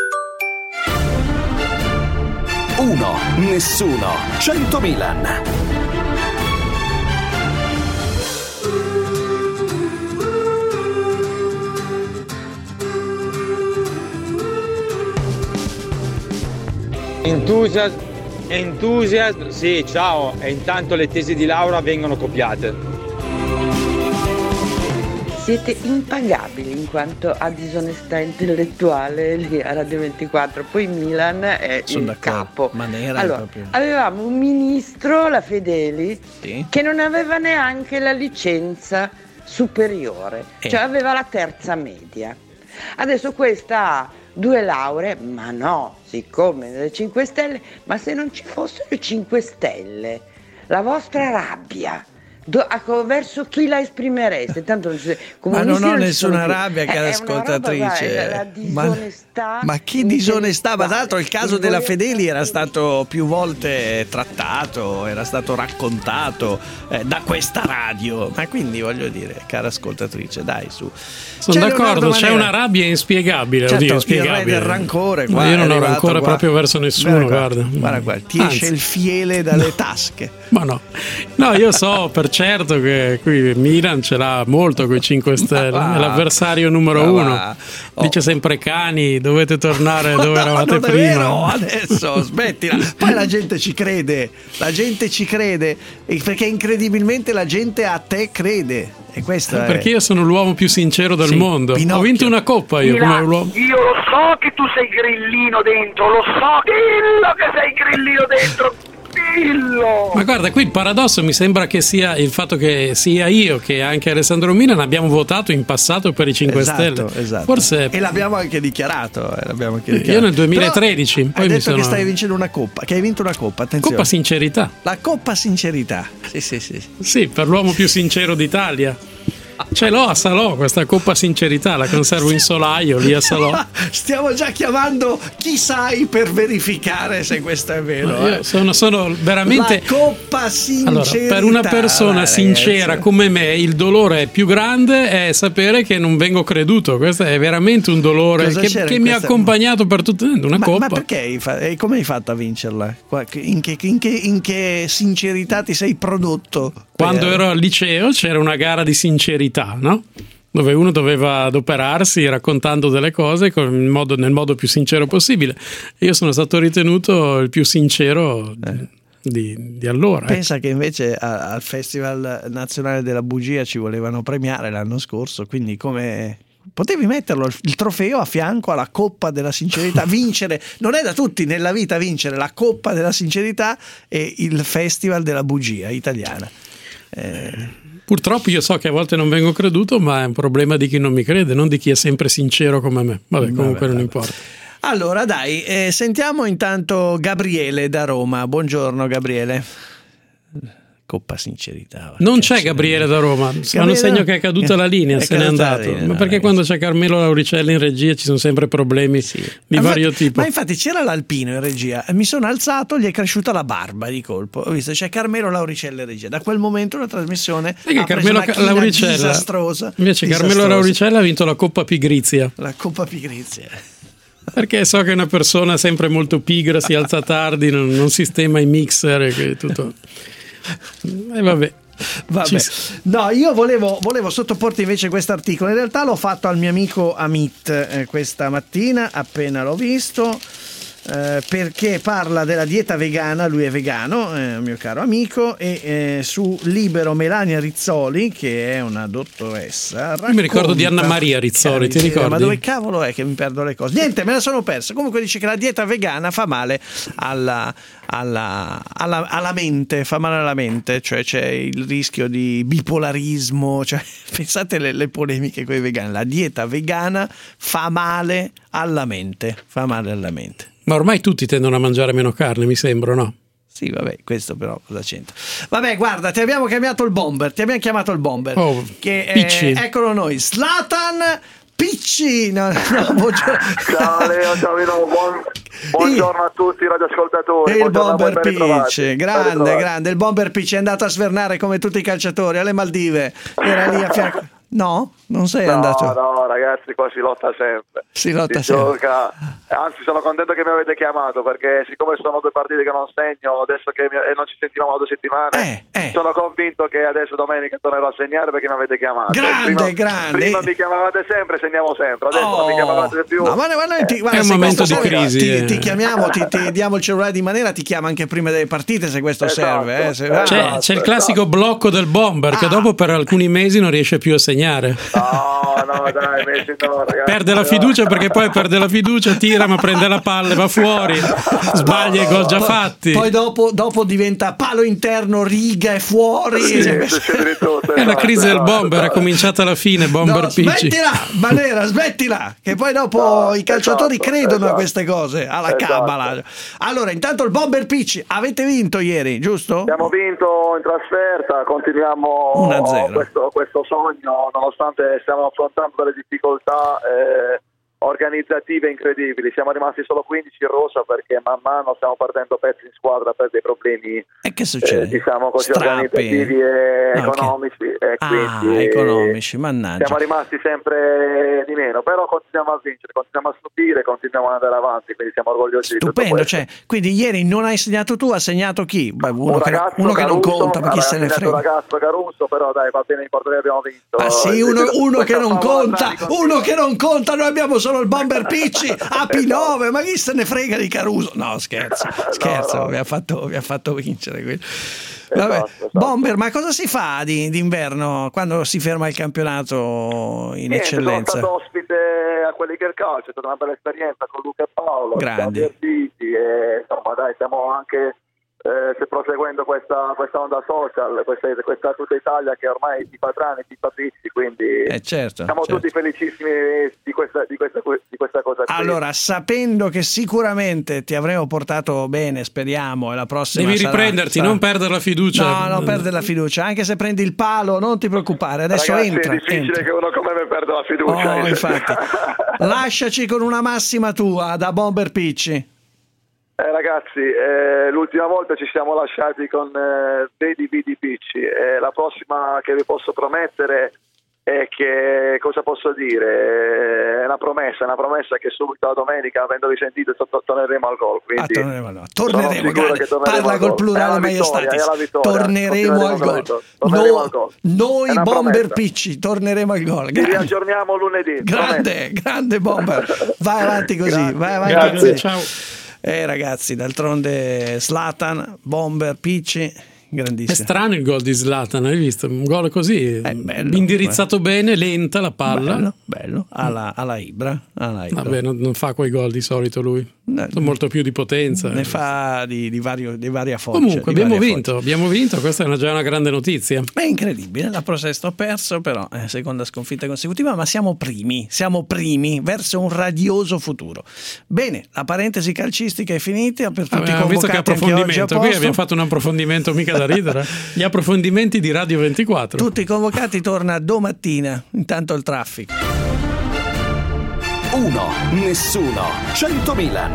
Uno, nessuno, cento Milan. Enthusiasm, enthusiasm, sì, ciao, e intanto le tesi di Laura vengono copiate. Siete impagabili in quanto a disonestà intellettuale lì a Radio ventiquattro, poi Milan è Sono il d'accordo. capo. Manera allora, proprio. avevamo un ministro, la Fedeli, sì. che non aveva neanche la licenza superiore, eh. cioè aveva la terza media. Adesso questa ha due lauree, ma no, siccome nelle cinque Stelle, ma se non ci fossero i cinque Stelle, la vostra rabbia Do, verso chi la esprimereste? Tanto non ci, ma non ho non nessuna più. rabbia, cara ascoltatrice. La disonestà, ma, ma che disonestà? Ma tra l'altro il caso della Fedeli era stato più volte trattato, era stato raccontato eh, da questa radio. Ma quindi voglio dire, cara ascoltatrice, dai, su. Sono c'è d'accordo, c'è una rabbia inspiegabile. Certo, oddio, inspiegabile. Il re del rancore. Qua ma io non ho qua. rancore proprio verso nessuno. Guarda, guarda, guarda qua, ti Anzi, esce il fiele dalle no, tasche. Ma no, no, io so per certo che qui Milan ce l'ha molto con i cinque Stelle, è l'avversario numero ma uno. Oh. Dice sempre cani, dovete tornare dove no, eravate non prima. È vero, adesso smettila. Poi la gente ci crede, la gente ci crede, perché incredibilmente la gente a te crede. E questo è... Perché io sono l'uomo più sincero del sì, mondo. Pinocchio. Ho vinto una coppa io Mira, come l'uomo. Io lo so che tu sei grillino dentro, lo so, dillo che sei grillino dentro. Dillo. Ma guarda, qui il paradosso mi sembra che sia il fatto che sia io che anche Alessandro Milan abbiamo votato in passato per i cinque esatto, Stelle. Esatto. Forse... E l'abbiamo anche dichiarato, eh, l'abbiamo anche dichiarato. Io nel duemilatredici. Però poi hai mi detto sono... che stai vincendo una coppa, che hai vinto una coppa, attenzione. Coppa sincerità. La coppa sincerità. Sì, sì, sì. Sì, per l'uomo più sincero d'Italia. Ce l'ho a Salò questa coppa sincerità, la conservo in solaio lì a Salò. Stiamo già chiamando chi sai per verificare se questo è vero. Io eh. sono, sono veramente la coppa sincerità. Allora, per una persona ragazzi. sincera come me, il dolore più grande è sapere che non vengo creduto. Questo è veramente un dolore che, che mi ha accompagnato per tutto una ma, coppa. Ma perché? E come hai fatto a vincerla? In che, in che, in che sincerità ti sei prodotto? Quando per... ero al liceo c'era una gara di sincerità, no? Dove uno doveva adoperarsi raccontando delle cose in modo, nel modo più sincero possibile. Io sono stato ritenuto il più sincero eh. di, di allora. Pensa ecco. che invece a, al Festival Nazionale della Bugia ci volevano premiare l'anno scorso, quindi come... Potevi metterlo il trofeo a fianco alla Coppa della Sincerità, vincere, non è da tutti nella vita vincere la Coppa della Sincerità e il Festival della Bugia italiana. Eh... Purtroppo io so che a volte non vengo creduto, ma è un problema di chi non mi crede, non di chi è sempre sincero come me. Vabbè, comunque vabbè, non vabbè. importa. Allora dai, eh, sentiamo intanto Gabriele da Roma. Buongiorno Gabriele. Coppa sincerità. Non c'è Gabriele da Roma, mi hanno segno che è caduta la linea, è se n'è andato. Linea, ma perché ragazzi. Quando c'è Carmelo Lauricelli in regia ci sono sempre problemi sì. di ma vario infatti, tipo. Ma infatti c'era l'Alpino in regia, mi sono alzato, gli è cresciuta la barba di colpo. Ho visto c'è Carmelo Lauricelli in regia. Da quel momento la trasmissione è che ha Carmelo preso una Lauricella disastrosa. Invece disastrosa. Carmelo Lauricella ha vinto la Coppa Pigrizia. La Coppa Pigrizia. Perché so che è una persona sempre molto pigra, si alza tardi, non, non sistema i mixer e tutto. E vabbè. Vabbè. No, io volevo, volevo sottoporti invece questo articolo. In realtà l'ho fatto al mio amico Amit eh, questa mattina, appena l'ho visto. eh, perché parla della dieta vegana, lui è vegano, è un mio caro amico, e eh, su Libero Melania Rizzoli, che è una dottoressa, racconta, io mi ricordo di Anna Maria Rizzoli, ti ricordi? Ma dove cavolo è che mi perdo le cose? Niente, me la sono persa. Comunque dice che la dieta vegana fa male alla, alla, alla, alla mente, fa male alla mente, cioè c'è il rischio di bipolarismo, cioè pensate le, le polemiche con i vegani. La dieta vegana fa male alla mente, fa male alla mente. Ma ormai tutti tendono a mangiare meno carne, mi sembra, no? Sì, vabbè, questo però cosa c'entra? Vabbè, guarda, ti abbiamo chiamato il bomber, ti abbiamo chiamato il bomber. Oh, che Picci. È, eccolo noi, Zlatan Picci. No, no, buongiorno. Ciao Leo, ciao Leo, buon, buongiorno a tutti i radioascoltatori. E il bomber ben Picci, grande, grande. Il bomber Picci è andato a svernare come tutti i calciatori alle Maldive. Era lì a fianco. No? Non sei no, andato? No, ragazzi, qua si lotta sempre. Si lotta si sempre. Gioca. Anzi, sono contento che mi avete chiamato, perché siccome sono due partite che non segno, adesso che mi... e non ci sentivamo da due settimane, eh, eh. sono convinto che adesso domenica tornerò a segnare perché mi avete chiamato. Grande, prima, grande. Prima mi chiamavate sempre, segniamo sempre. Adesso oh. non mi chiamavate più. No, ma noi ti, guarda, è un momento di crisi. Ti, eh. ti chiamiamo, ti, ti diamo il cellulare di Manera, ti chiama anche prima delle partite se questo esatto, serve. Eh, se... esatto, c'è, esatto, c'è il classico esatto. blocco del bomber ah. che dopo per alcuni mesi non riesce più a segnare. No, no, dai, Messi no, ragazzi. Perde la fiducia perché poi perde la fiducia, tira ma prende la palla, va fuori, sbaglia i gol già poi, fatti. Poi dopo, dopo diventa palo interno, riga e fuori. Sì, sì, sì, tutto, è la crisi esatto, del bomber, è cominciata alla fine, bomber no, Picci. Smettila, Manera, smettila, che poi dopo no, i calciatori esatto, credono esatto, a queste cose, alla esatto. cabala. Allora, intanto il bomber Picci, avete vinto ieri, giusto? Abbiamo vinto in trasferta, continuiamo uno a zero. Questo, questo sogno, nonostante stiamo affrontando delle difficoltà eh, organizzative incredibili. Siamo rimasti solo quindici in rosa perché man mano stiamo perdendo pezzi in squadra per dei problemi e che succede? Eh, diciamo così Strappi. organizzativi e no, economici che... e quindi ah, economici, mannaggia. Siamo rimasti sempre di meno, però continuiamo a vincere, continuiamo a stupire, continuiamo ad andare avanti, quindi siamo orgogliosi stupendo, di tutto cioè, quindi ieri non hai segnato tu, ha segnato chi? Beh, uno, un che, ragazzo, uno che non Caruso, conta, ma chi se ne frega? Un ragazzo Caruso, però dai, va bene, in Portogallo abbiamo vinto. Ah sì, uno, uno che non conta, di uno che non conta, noi abbiamo solo il bomber Picci a P nove, ma chi se ne frega di Caruso? No, scherzo, scherzo, no, no. Vi, ha fatto, vi ha fatto vincere quello. Vabbè. Esatto, esatto. Bomber, ma cosa si fa di, d'inverno quando si ferma il campionato in Niente, eccellenza? Sono stato ospite a quelli che è il calcio, è stata una bella esperienza con Luca e Paolo, grandi. Siamo divertiti e insomma dai, stiamo anche eh, proseguendo questa, questa onda social, questa, questa tutta Italia che ormai ti fa tranne, ti fa pizzi, quindi eh certo, siamo certo. tutti felicissimi di questa, di questa, di questa cosa qui. Allora, sapendo che sicuramente ti avremo portato bene, speriamo, e la prossima devi sarà, riprenderti, sarà... non perdere la fiducia. No, non perdere la fiducia, anche se prendi il palo, non ti preoccupare, adesso Ragazzi, entra. è difficile entra. che uno come me perda la fiducia. Oh, infatti. Lasciaci con una massima tua da Bomber Picci. Eh, ragazzi, eh, l'ultima volta ci siamo lasciati con eh, vedi vidi Picci, eh, la prossima che vi posso promettere è che, cosa posso dire, è una promessa, una promessa che subito la domenica, avendovi sentito, torneremo al gol. Quindi ah, torneremo, no. torneremo, grande, torneremo parla col plurale maiestatis, torneremo al gol. Torneremo no, al gol. Noi Bomber promessa. Picci torneremo al gol. Ci riaggiorniamo lunedì. Grande, promessa. grande Bomber, vai avanti così, Grazie. vai avanti Grazie, così. ciao. Eh ragazzi, d'altronde Zlatan, Bomber Picci, grandissimo. È strano il gol di Zlatan, hai visto? Un gol così, è bello, indirizzato bello. bene, lenta la palla. Bello, bello. Alla, alla Ibra. Alla Ibra. Vabbè, non, non fa quei gol di solito lui. No, molto più di potenza. Ne fa di, di, vario, di varia forza. Comunque abbiamo vinto, forza. abbiamo vinto, questa è una, già una grande notizia. È incredibile, la Prosesto ha perso, però è seconda sconfitta consecutiva, ma siamo primi, siamo primi verso un radioso futuro. Bene, la parentesi calcistica è finita per tutti i convocati. Visto che approfondimento, qui abbiamo fatto un approfondimento mica da ridere. Gli approfondimenti di Radio ventiquattro. Tutti i convocati torna domattina, intanto il traffico. Uno, nessuno, cento Milan.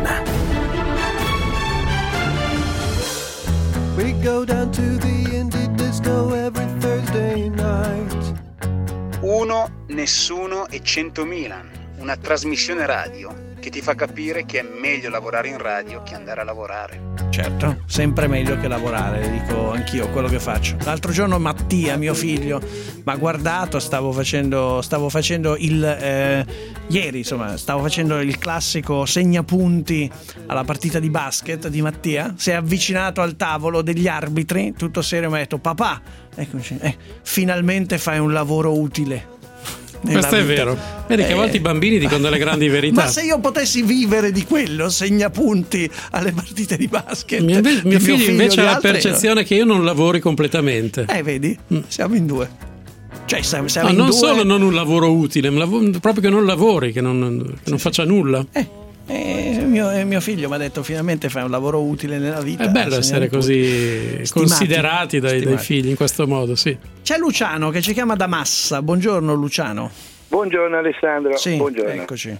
We go down to the indie disco every Thursday night. Uno, nessuno e cento Milan, una trasmissione radio che ti fa capire che è meglio lavorare in radio che andare a lavorare. Certo, sempre meglio che lavorare, dico anch'io quello che faccio. L'altro giorno Mattia, mio figlio, mi ha guardato, stavo facendo, stavo facendo il eh, ieri, insomma, stavo facendo il classico segnapunti alla partita di basket di Mattia. Si è avvicinato al tavolo degli arbitri, tutto serio, mi ha detto: papà, eccoci, eh, finalmente fai un lavoro utile. Questo è vero. Vedi che a volte Eh. i bambini dicono delle grandi verità. Ma se io potessi vivere di quello, segnapunti alle partite di basket. Mio, mio, mio figlio, figlio invece di ha la altri- percezione che io non lavori completamente. Eh, vedi? Siamo in due. Cioè, siamo, siamo No, in non due. solo non un lavoro utile, ma lav- proprio che non lavori, che non, che non faccia nulla. Eh, mio, eh, mio figlio mi ha detto: finalmente fai un lavoro utile nella vita. È bello essere Segnali così punti. considerati dai, dai Stimati. figli in questo modo, sì. C'è Luciano che ci chiama da Massa. Buongiorno Luciano. Buongiorno Alessandro, Sì, buongiorno. eccoci.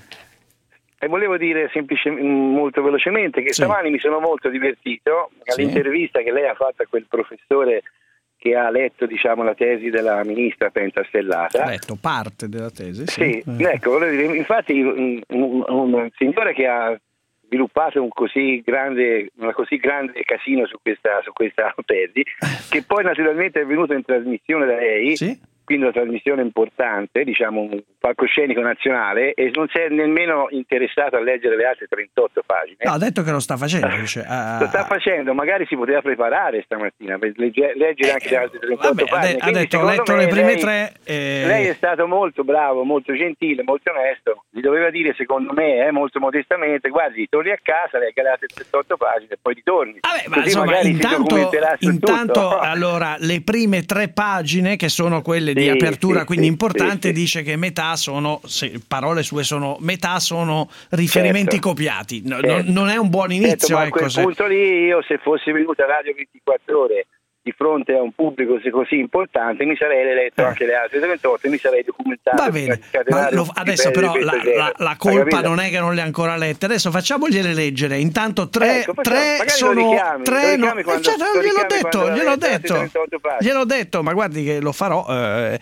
E volevo dire semplicemente, molto velocemente, che Sì. stamani mi sono molto divertito all'intervista che lei ha fatto a quel professore che ha letto, diciamo, la tesi della ministra pentastellata. Ha letto parte della tesi. Sì, Sì. ecco, volevo dire, infatti un, un, un signore che ha sviluppato un così grande, una così grande casino su questa, su questa tesi, che poi naturalmente è venuto in trasmissione da lei, quindi una trasmissione importante, diciamo un palcoscenico nazionale, e non si è nemmeno interessato a leggere le altre trentotto pagine. No, ha detto che lo sta facendo. Dice, ah, Lo sta facendo, magari si poteva preparare stamattina per legge- leggere anche le altre trentotto vabbè, ha pagine. de- ha Quindi, detto, ho secondo letto me, le prime lei- tre, eh, Lei è stato molto bravo, molto gentile, molto onesto. Gli doveva dire, secondo me, eh, molto modestamente: guardi, torni a casa, legga le altre trentotto pagine e poi ritorni. Vabbè, ma Così insomma, magari si intanto, documenterà su intanto tutto. allora le prime tre pagine, che sono quelle di Sì, apertura, sì, quindi sì, importante, sì, sì. dice che metà sono, se, parole sue sono, metà sono riferimenti Certo. copiati. No, Certo. non, non è un buon Certo, inizio. ma a ecco, quel se- punto lì io, se fossi venuto a Radio ventiquattro ore di fronte a un pubblico così importante, mi sarei letto anche le altre trentotto e mi sarei documentato. Va bene, ma lo- adesso però la, la- la colpa non è che non le ha ancora lette. Adesso facciamogliele leggere. Intanto tre, Ecco, facciamo- tre magari lo sono richiami, tre lo no- richiami eh, quando- certo, lo gliel'ho richiami detto, quando gliel'ho le- le detto, trentotto pagine. gliel'ho detto, ma guardi che lo farò, eh,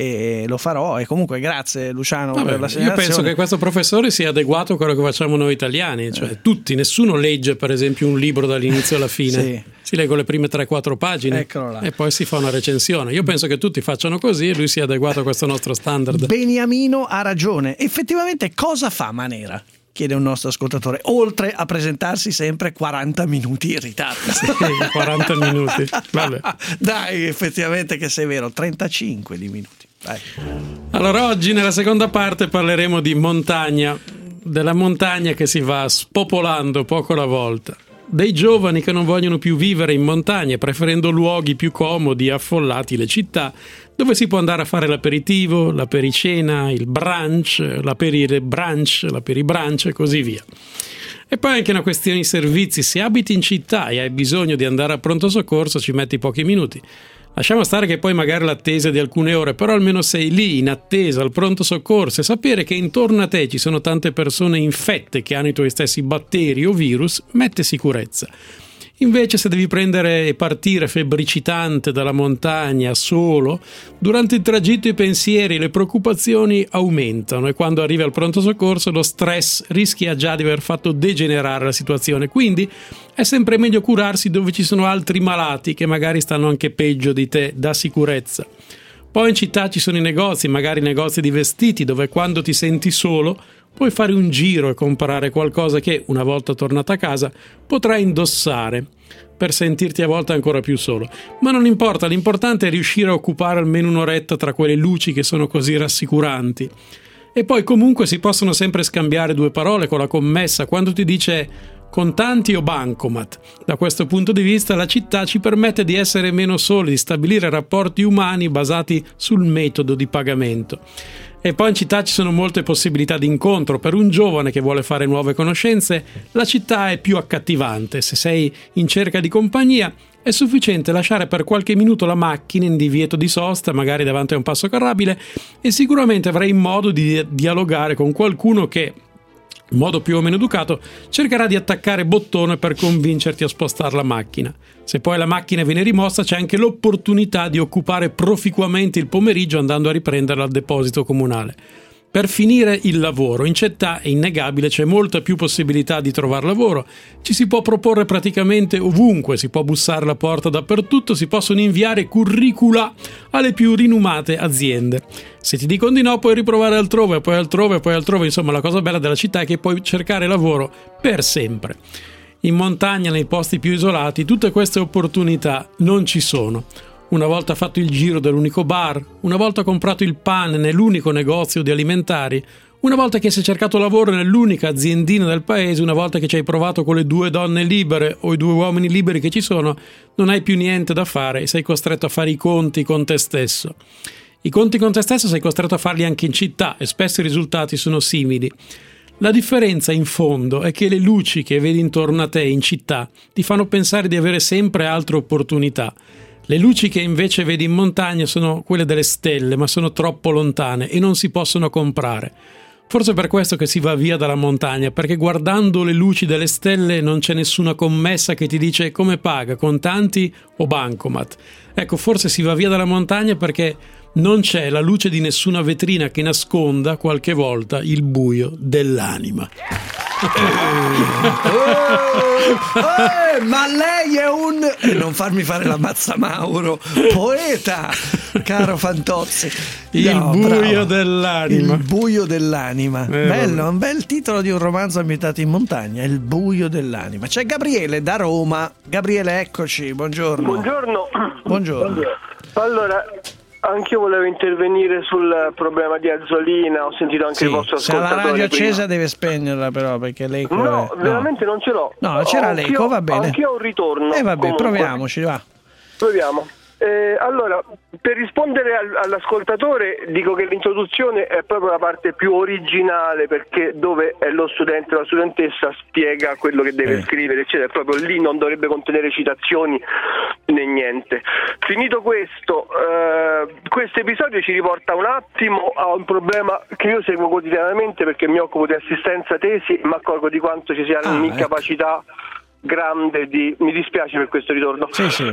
e lo farò. E comunque grazie Luciano Vabbè, per la io segnalazione. penso che questo professore sia adeguato a quello che facciamo noi italiani, cioè tutti, nessuno legge per esempio un libro dall'inizio alla fine. Sì. Si leggono le prime tre quattro pagine Eccolo là. e poi si fa una recensione. Io penso che tutti facciano così e lui sia adeguato a questo nostro standard. Beniamino ha ragione. Effettivamente cosa fa Manera? Chiede un nostro ascoltatore, oltre a presentarsi sempre quaranta minuti in ritardo. quaranta minuti. Vabbè. Dai, effettivamente che sei vero, trentacinque di minuti. Dai. Allora, oggi nella seconda parte parleremo di montagna, della montagna che si va spopolando poco alla volta, dei giovani che non vogliono più vivere in montagna, preferendo luoghi più comodi e affollati, le città, dove si può andare a fare l'aperitivo, l'apericena, il brunch, l'aperibrunch, l'aperibrunch e così via. E poi anche una questione di servizi: se abiti in città e hai bisogno di andare a pronto soccorso ci metti pochi minuti. Lasciamo stare che poi magari l'attesa è di alcune ore, però almeno sei lì in attesa al pronto soccorso e sapere che intorno a te ci sono tante persone infette che hanno i tuoi stessi batteri o virus mette sicurezza. Invece, se devi prendere e partire febbricitante dalla montagna solo, durante il tragitto i pensieri e le preoccupazioni aumentano e quando arrivi al pronto soccorso lo stress rischia già di aver fatto degenerare la situazione. Quindi è sempre meglio curarsi dove ci sono altri malati che magari stanno anche peggio di te, da sicurezza. Poi in città ci sono i negozi, magari negozi di vestiti, dove quando ti senti solo puoi fare un giro e comprare qualcosa che, una volta tornata a casa, potrai indossare per sentirti a volte ancora più solo. Ma non importa, l'importante è riuscire a occupare almeno un'oretta tra quelle luci che sono così rassicuranti. E poi comunque si possono sempre scambiare due parole con la commessa quando ti dice contanti o bancomat. Da questo punto di vista la città ci permette di essere meno soli, di stabilire rapporti umani basati sul metodo di pagamento. E poi in città ci sono molte possibilità di incontro. Per un giovane che vuole fare nuove conoscenze, la città è più accattivante. Se sei in cerca di compagnia, è sufficiente lasciare per qualche minuto la macchina in divieto di sosta, magari davanti a un passo carrabile, e sicuramente avrai modo di dialogare con qualcuno che, in modo più o meno educato, cercherà di attaccare bottone per convincerti a spostare la macchina. Se poi la macchina viene rimossa, c'è anche l'opportunità di occupare proficuamente il pomeriggio andando a riprenderla al deposito comunale. Per finire il lavoro, in città è innegabile, c'è molta più possibilità di trovare lavoro, ci si può proporre praticamente ovunque, si può bussare alla porta dappertutto, si possono inviare curricula alle più rinomate aziende. Se ti dicono di no puoi riprovare altrove, poi altrove, poi altrove, insomma la cosa bella della città è che puoi cercare lavoro per sempre. In montagna, nei posti più isolati, tutte queste opportunità non ci sono. Una volta fatto il giro dell'unico bar, una volta comprato il pane nell'unico negozio di alimentari, una volta che sei cercato lavoro nell'unica aziendina del paese, una volta che ci hai provato con le due donne libere o i due uomini liberi che ci sono, non hai più niente da fare e sei costretto a fare i conti con te stesso. I conti con te stesso sei costretto a farli anche in città e spesso i risultati sono simili. La differenza in fondo è che le luci che vedi intorno a te in città ti fanno pensare di avere sempre altre opportunità. Le luci che invece vedi in montagna sono quelle delle stelle, ma sono troppo lontane e non si possono comprare. Forse per questo che si va via dalla montagna, perché guardando le luci delle stelle non c'è nessuna commessa che ti dice come paga, contanti o bancomat. Ecco, forse si va via dalla montagna perché non c'è la luce di nessuna vetrina che nasconda qualche volta il buio dell'anima. Oh, oh, ma lei è un e non farmi fare la mazza Mauro, poeta, caro Fantozzi. Il no, buio bravo. dell'anima. Il buio dell'anima. Eh, Bello, vabbè. un bel titolo di un romanzo ambientato in montagna. Il buio dell'anima. C'è Gabriele da Roma. Gabriele, eccoci. Buongiorno. Buongiorno. Buongiorno. Allora, anch'io volevo intervenire sul problema di Azzolina, ho sentito anche Sì, il vostro se ha la ascoltatore radio prima. accesa deve spegnerla però perché l'eco No, è... veramente non ce l'ho. No, c'era Anch'io- l'eco, va bene. Anch'io ho un ritorno. Eh vabbè, comunque. proviamoci, va. Proviamo. Eh, allora, per rispondere al- all'ascoltatore dico che l'introduzione è proprio la parte più originale, perché dove è lo studente o la studentessa spiega quello che deve Eh. scrivere, eccetera. Proprio lì non dovrebbe contenere citazioni né niente. Finito questo, eh, questo episodio ci riporta un attimo a un problema che io seguo quotidianamente perché mi occupo di assistenza tesi e mi accorgo di quanto ci sia Ah, un'incapacità grande di, mi dispiace per questo ritorno, Sì, sì,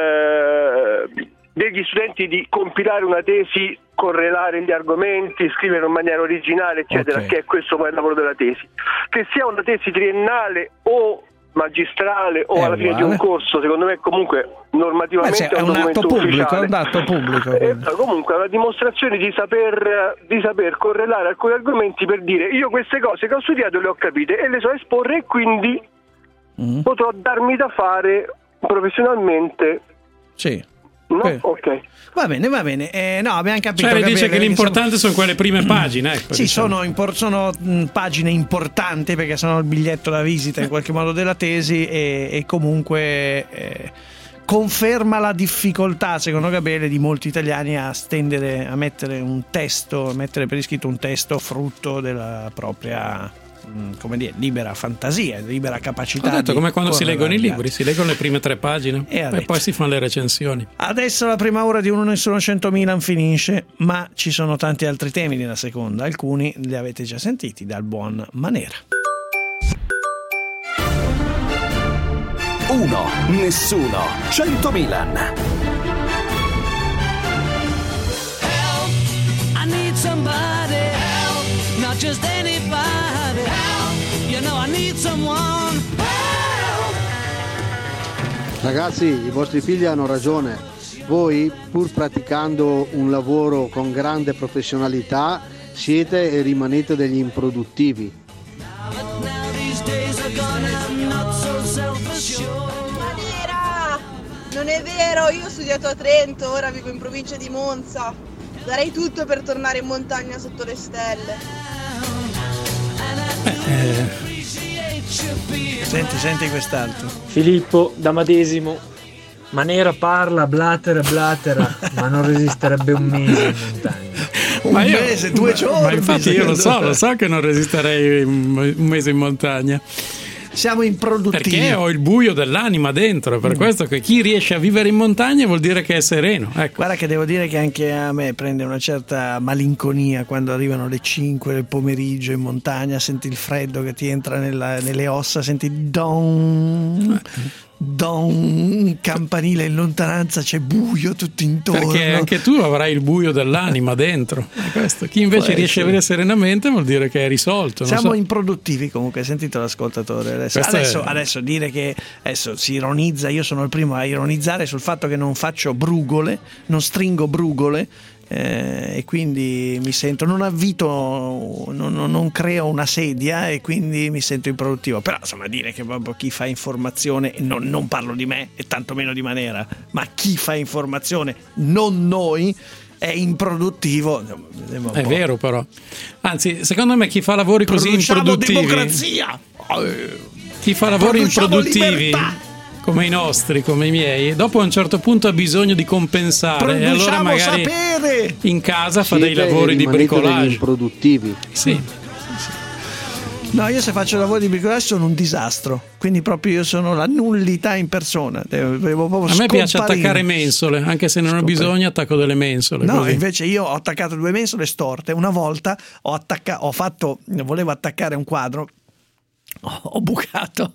eh, degli studenti di compilare una tesi, correlare gli argomenti, scrivere in maniera originale, eccetera, Ok. che è questo poi il lavoro della tesi. Che sia una tesi triennale o magistrale o È alla fine di uguale. un corso, secondo me comunque Ma normativamente sì, è un documento atto pubblico, è ufficiale. un atto pubblico. Eh, quindi. comunque è una dimostrazione di saper, di saper correlare alcuni argomenti per dire io queste cose che ho studiato le ho capite e le so esporre e quindi Mm. potrò darmi da fare professionalmente. Sì. No? Eh. Ok. Va bene, va bene. Eh, no, abbiamo capito. Cioè, lei dice Gabriele, che l'importante siamo- sono quelle prime pagine. Ecco, Sì, diciamo. sono, impor- sono mh, pagine importanti perché sono il biglietto da visita in qualche modo della tesi e, e comunque eh, conferma la difficoltà, secondo Gabriele, di molti italiani a stendere, a mettere un testo, a mettere per iscritto un testo frutto della propria, mh, come dire, libera fantasia, libera capacità. Ho detto di come quando si correlare leggono i gli libri, altri. si leggono le prime tre pagine E ha e detto. poi si fanno le recensioni. Adesso la prima ora di Uno Nessuno cento Milan finisce, ma ci sono tanti altri temi nella seconda, alcuni li avete già sentiti dal buon Manera. Uno, nessuno, cento Milan. I need somebody help, not just anybody help. You know I need someone help. Ragazzi, i vostri figli hanno ragione. Voi, pur praticando un lavoro con grande professionalità, siete e rimanete degli improduttivi. Now these days are gone and I'm not so self-assured. Manera! Non è vero, io ho studiato a Trento, ora vivo in provincia di Monza. Darei tutto per tornare in montagna sotto le stelle. Senti, senti quest'altro. Filippo da Madesimo. Manera parla, blatera, blatera, ma non resisterebbe un mese in montagna. Un Ma io- mese, due giorni. Ma infatti io lo so, lo so che non resisterei un un mese in montagna. Siamo improduttivi. Perché ho il buio dell'anima dentro, per questo che chi riesce a vivere in montagna vuol dire che è sereno. Ecco. Guarda che devo dire che anche a me prende una certa malinconia quando arrivano le cinque del pomeriggio in montagna, senti il freddo che ti entra nella- nelle ossa, senti don, da un campanile in lontananza c'è buio tutto intorno. Perché anche tu avrai il buio dell'anima dentro. È questo. Chi invece Può riesce essere. a vedere serenamente vuol dire che è risolto. Non Siamo so. improduttivi comunque, hai sentito l'ascoltatore adesso. Questo Adesso, è- adesso dire che adesso si ironizza, io sono il primo a ironizzare sul fatto che non faccio brugole, non stringo brugole. Eh, e quindi mi sento, non avvito, non, non, non creo una sedia e quindi mi sento improduttivo. Però insomma, dire che proprio chi fa informazione, non, non parlo di me e tantomeno di Manera, ma chi fa informazione, non noi, è improduttivo. Insomma, mi sembra un È po'. vero, però. Anzi, secondo me chi fa lavori così Produciamo improduttivi, democrazia. chi fa lavori Produciamo improduttivi libertà. come i nostri, come i miei, dopo a un certo punto ha bisogno di compensare e allora Produciamo magari sapere. in casa fa Siete dei lavori e di rimanete degli bricolage. improduttivi. Sì. No, io se faccio lavori di bricolage sono un disastro, quindi proprio io sono la nullità in persona. Devo, devo proprio A me piace scomparire. attaccare mensole, anche se non ho bisogno attacco delle mensole. No, così. invece io ho attaccato due mensole storte. Una volta ho, attacca- ho fatto, volevo attaccare un quadro, ho, ho bucato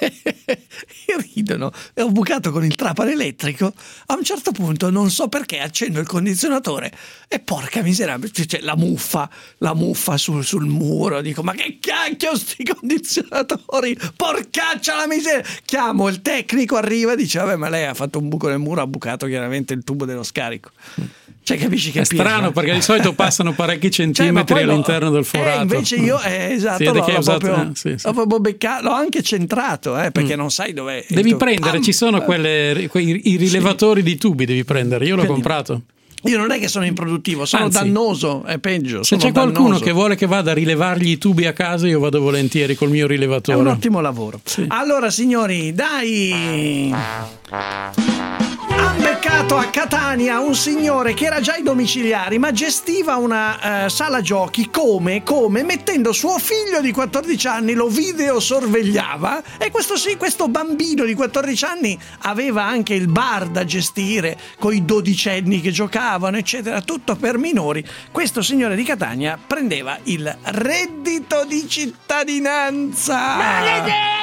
e ridono, e ho bucato con il trapano elettrico. A un certo punto non so perché accendo il condizionatore e porca miseria, c'è la muffa, la muffa sul, sul muro. Dico, ma che cacchio sti condizionatori, porcaccia la miseria. Chiamo il tecnico, arriva e dice, vabbè, ma lei ha fatto un buco nel muro, ha bucato chiaramente il tubo dello scarico. Cioè, capisci che È strano perché di solito passano parecchi centimetri poi lo- all'interno del forato. Eh, invece io, eh, esatto, Si vede l'ho, che hai l'ho usato- proprio, eh, sì, sì. l'ho proprio beccato, l'ho anche centrato, eh, perché Mm. non sai dov'è. il Devi tuo- prendere, Pam! ci sono quelle, quei, i rilevatori di tubi, devi prendere. Io l'ho Quindi- comprato. Io non è che sono improduttivo, sono Anzi, dannoso, è peggio. Se sono c'è qualcuno dannoso. che vuole che vada a rilevargli i tubi a casa, io vado volentieri col mio È rilevatore. un ottimo lavoro. Allora, signori, dai. Han beccato a Catania un signore che era già ai domiciliari, ma gestiva una eh, sala giochi come? Come? Mettendo suo figlio di quattordici anni, lo videosorvegliava, e questo sì, questo bambino di quattordici anni aveva anche il bar da gestire, coi dodicenni che giocavano, eccetera, tutto per minori. Questo signore di Catania prendeva il reddito di cittadinanza.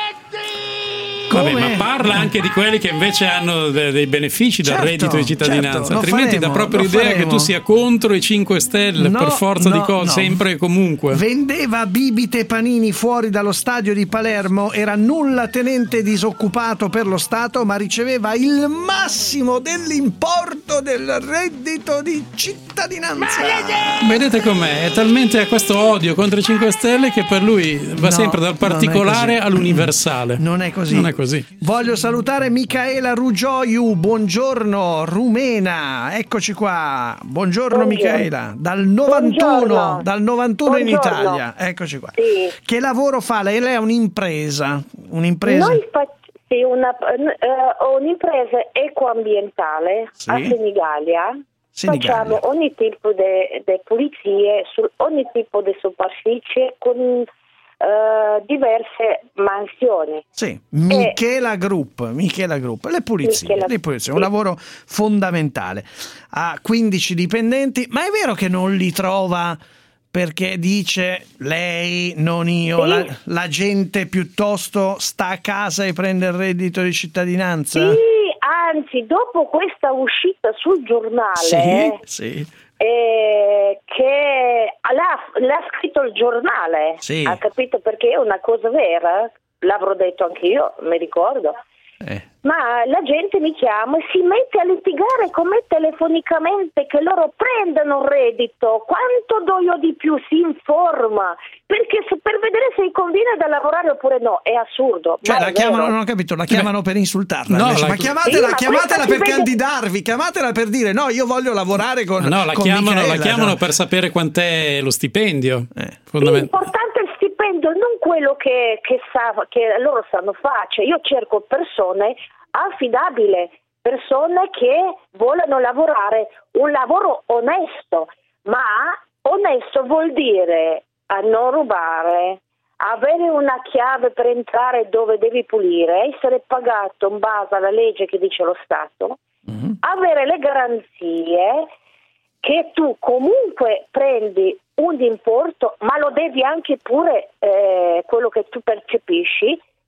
Vabbè, Come? ma parla anche di quelli che invece hanno de- dei benefici dal Certo, reddito di cittadinanza, certo, lo altrimenti faremo, dà proprio lo l'idea faremo. che tu sia contro i cinque Stelle No, per forza di no, cose, no. sempre e comunque. Vendeva bibite e panini fuori dallo stadio di Palermo, era nulla tenente disoccupato per lo Stato, ma riceveva il massimo dell'importo del reddito di cittadinanza. Vedete com'è? È talmente a questo odio contro i cinque Stelle che per lui va No, sempre dal non è particolare così. all'universale. Non è così. Non è così. Voglio salutare Micaela Ruggioiu, buongiorno, rumena, eccoci qua. Buongiorno, Buongiorno. Micaela, dal novantuno, Buongiorno. dal novantuno in Buongiorno. Italia, eccoci qua. Sì. Che lavoro fa lei? Lei è un'impresa, un'impresa. Noi facciamo una, eh, un'impresa ecoambientale Sì. a Senigallia. Senigallia. Facciamo ogni tipo di pulizie su ogni tipo di superficie con eh, diverse mansioni. Sì, Michela Group, Michela Group, le pulizie, Michela- le pulizie, un sì. lavoro fondamentale. Ha quindici dipendenti, ma è vero che non li trova perché dice lei, non io, Sì. la, la gente piuttosto sta a casa e prende il reddito di cittadinanza? Sì, anzi, dopo questa uscita sul giornale, Sì, sì. eh, che l'ha, l'ha scritto il giornale, Sì. ha capito, perché è una cosa vera, l'avrò detto anche io, mi ricordo. Eh. Ma la gente mi chiama e si mette a litigare con me telefonicamente che loro prendano il reddito, quanto do io di più, si informa, perché se, per vedere se gli conviene da lavorare oppure no, è assurdo. Cioè ma la è chiamano, vero. non ho capito, la chiamano per insultarla. No, invece. la- Ma chiamatela, Sì, ma chiamatela questa per si vede- candidarvi, chiamatela per dire no, io voglio lavorare con No, la con chiamano, la Michaela, chiamano no? per sapere quant'è lo stipendio. Sì, l'importante è il stipendio, non quello che, che, sa, che loro sanno fare. Cioè, io cerco persone affidabili, persone che vogliono lavorare un lavoro onesto, ma onesto vuol dire a non rubare, avere una chiave per entrare dove devi pulire, essere pagato in base alla legge che dice lo Stato, avere le garanzie che tu comunque prendi un importo, ma lo devi anche pure eh, quello che tu percepisci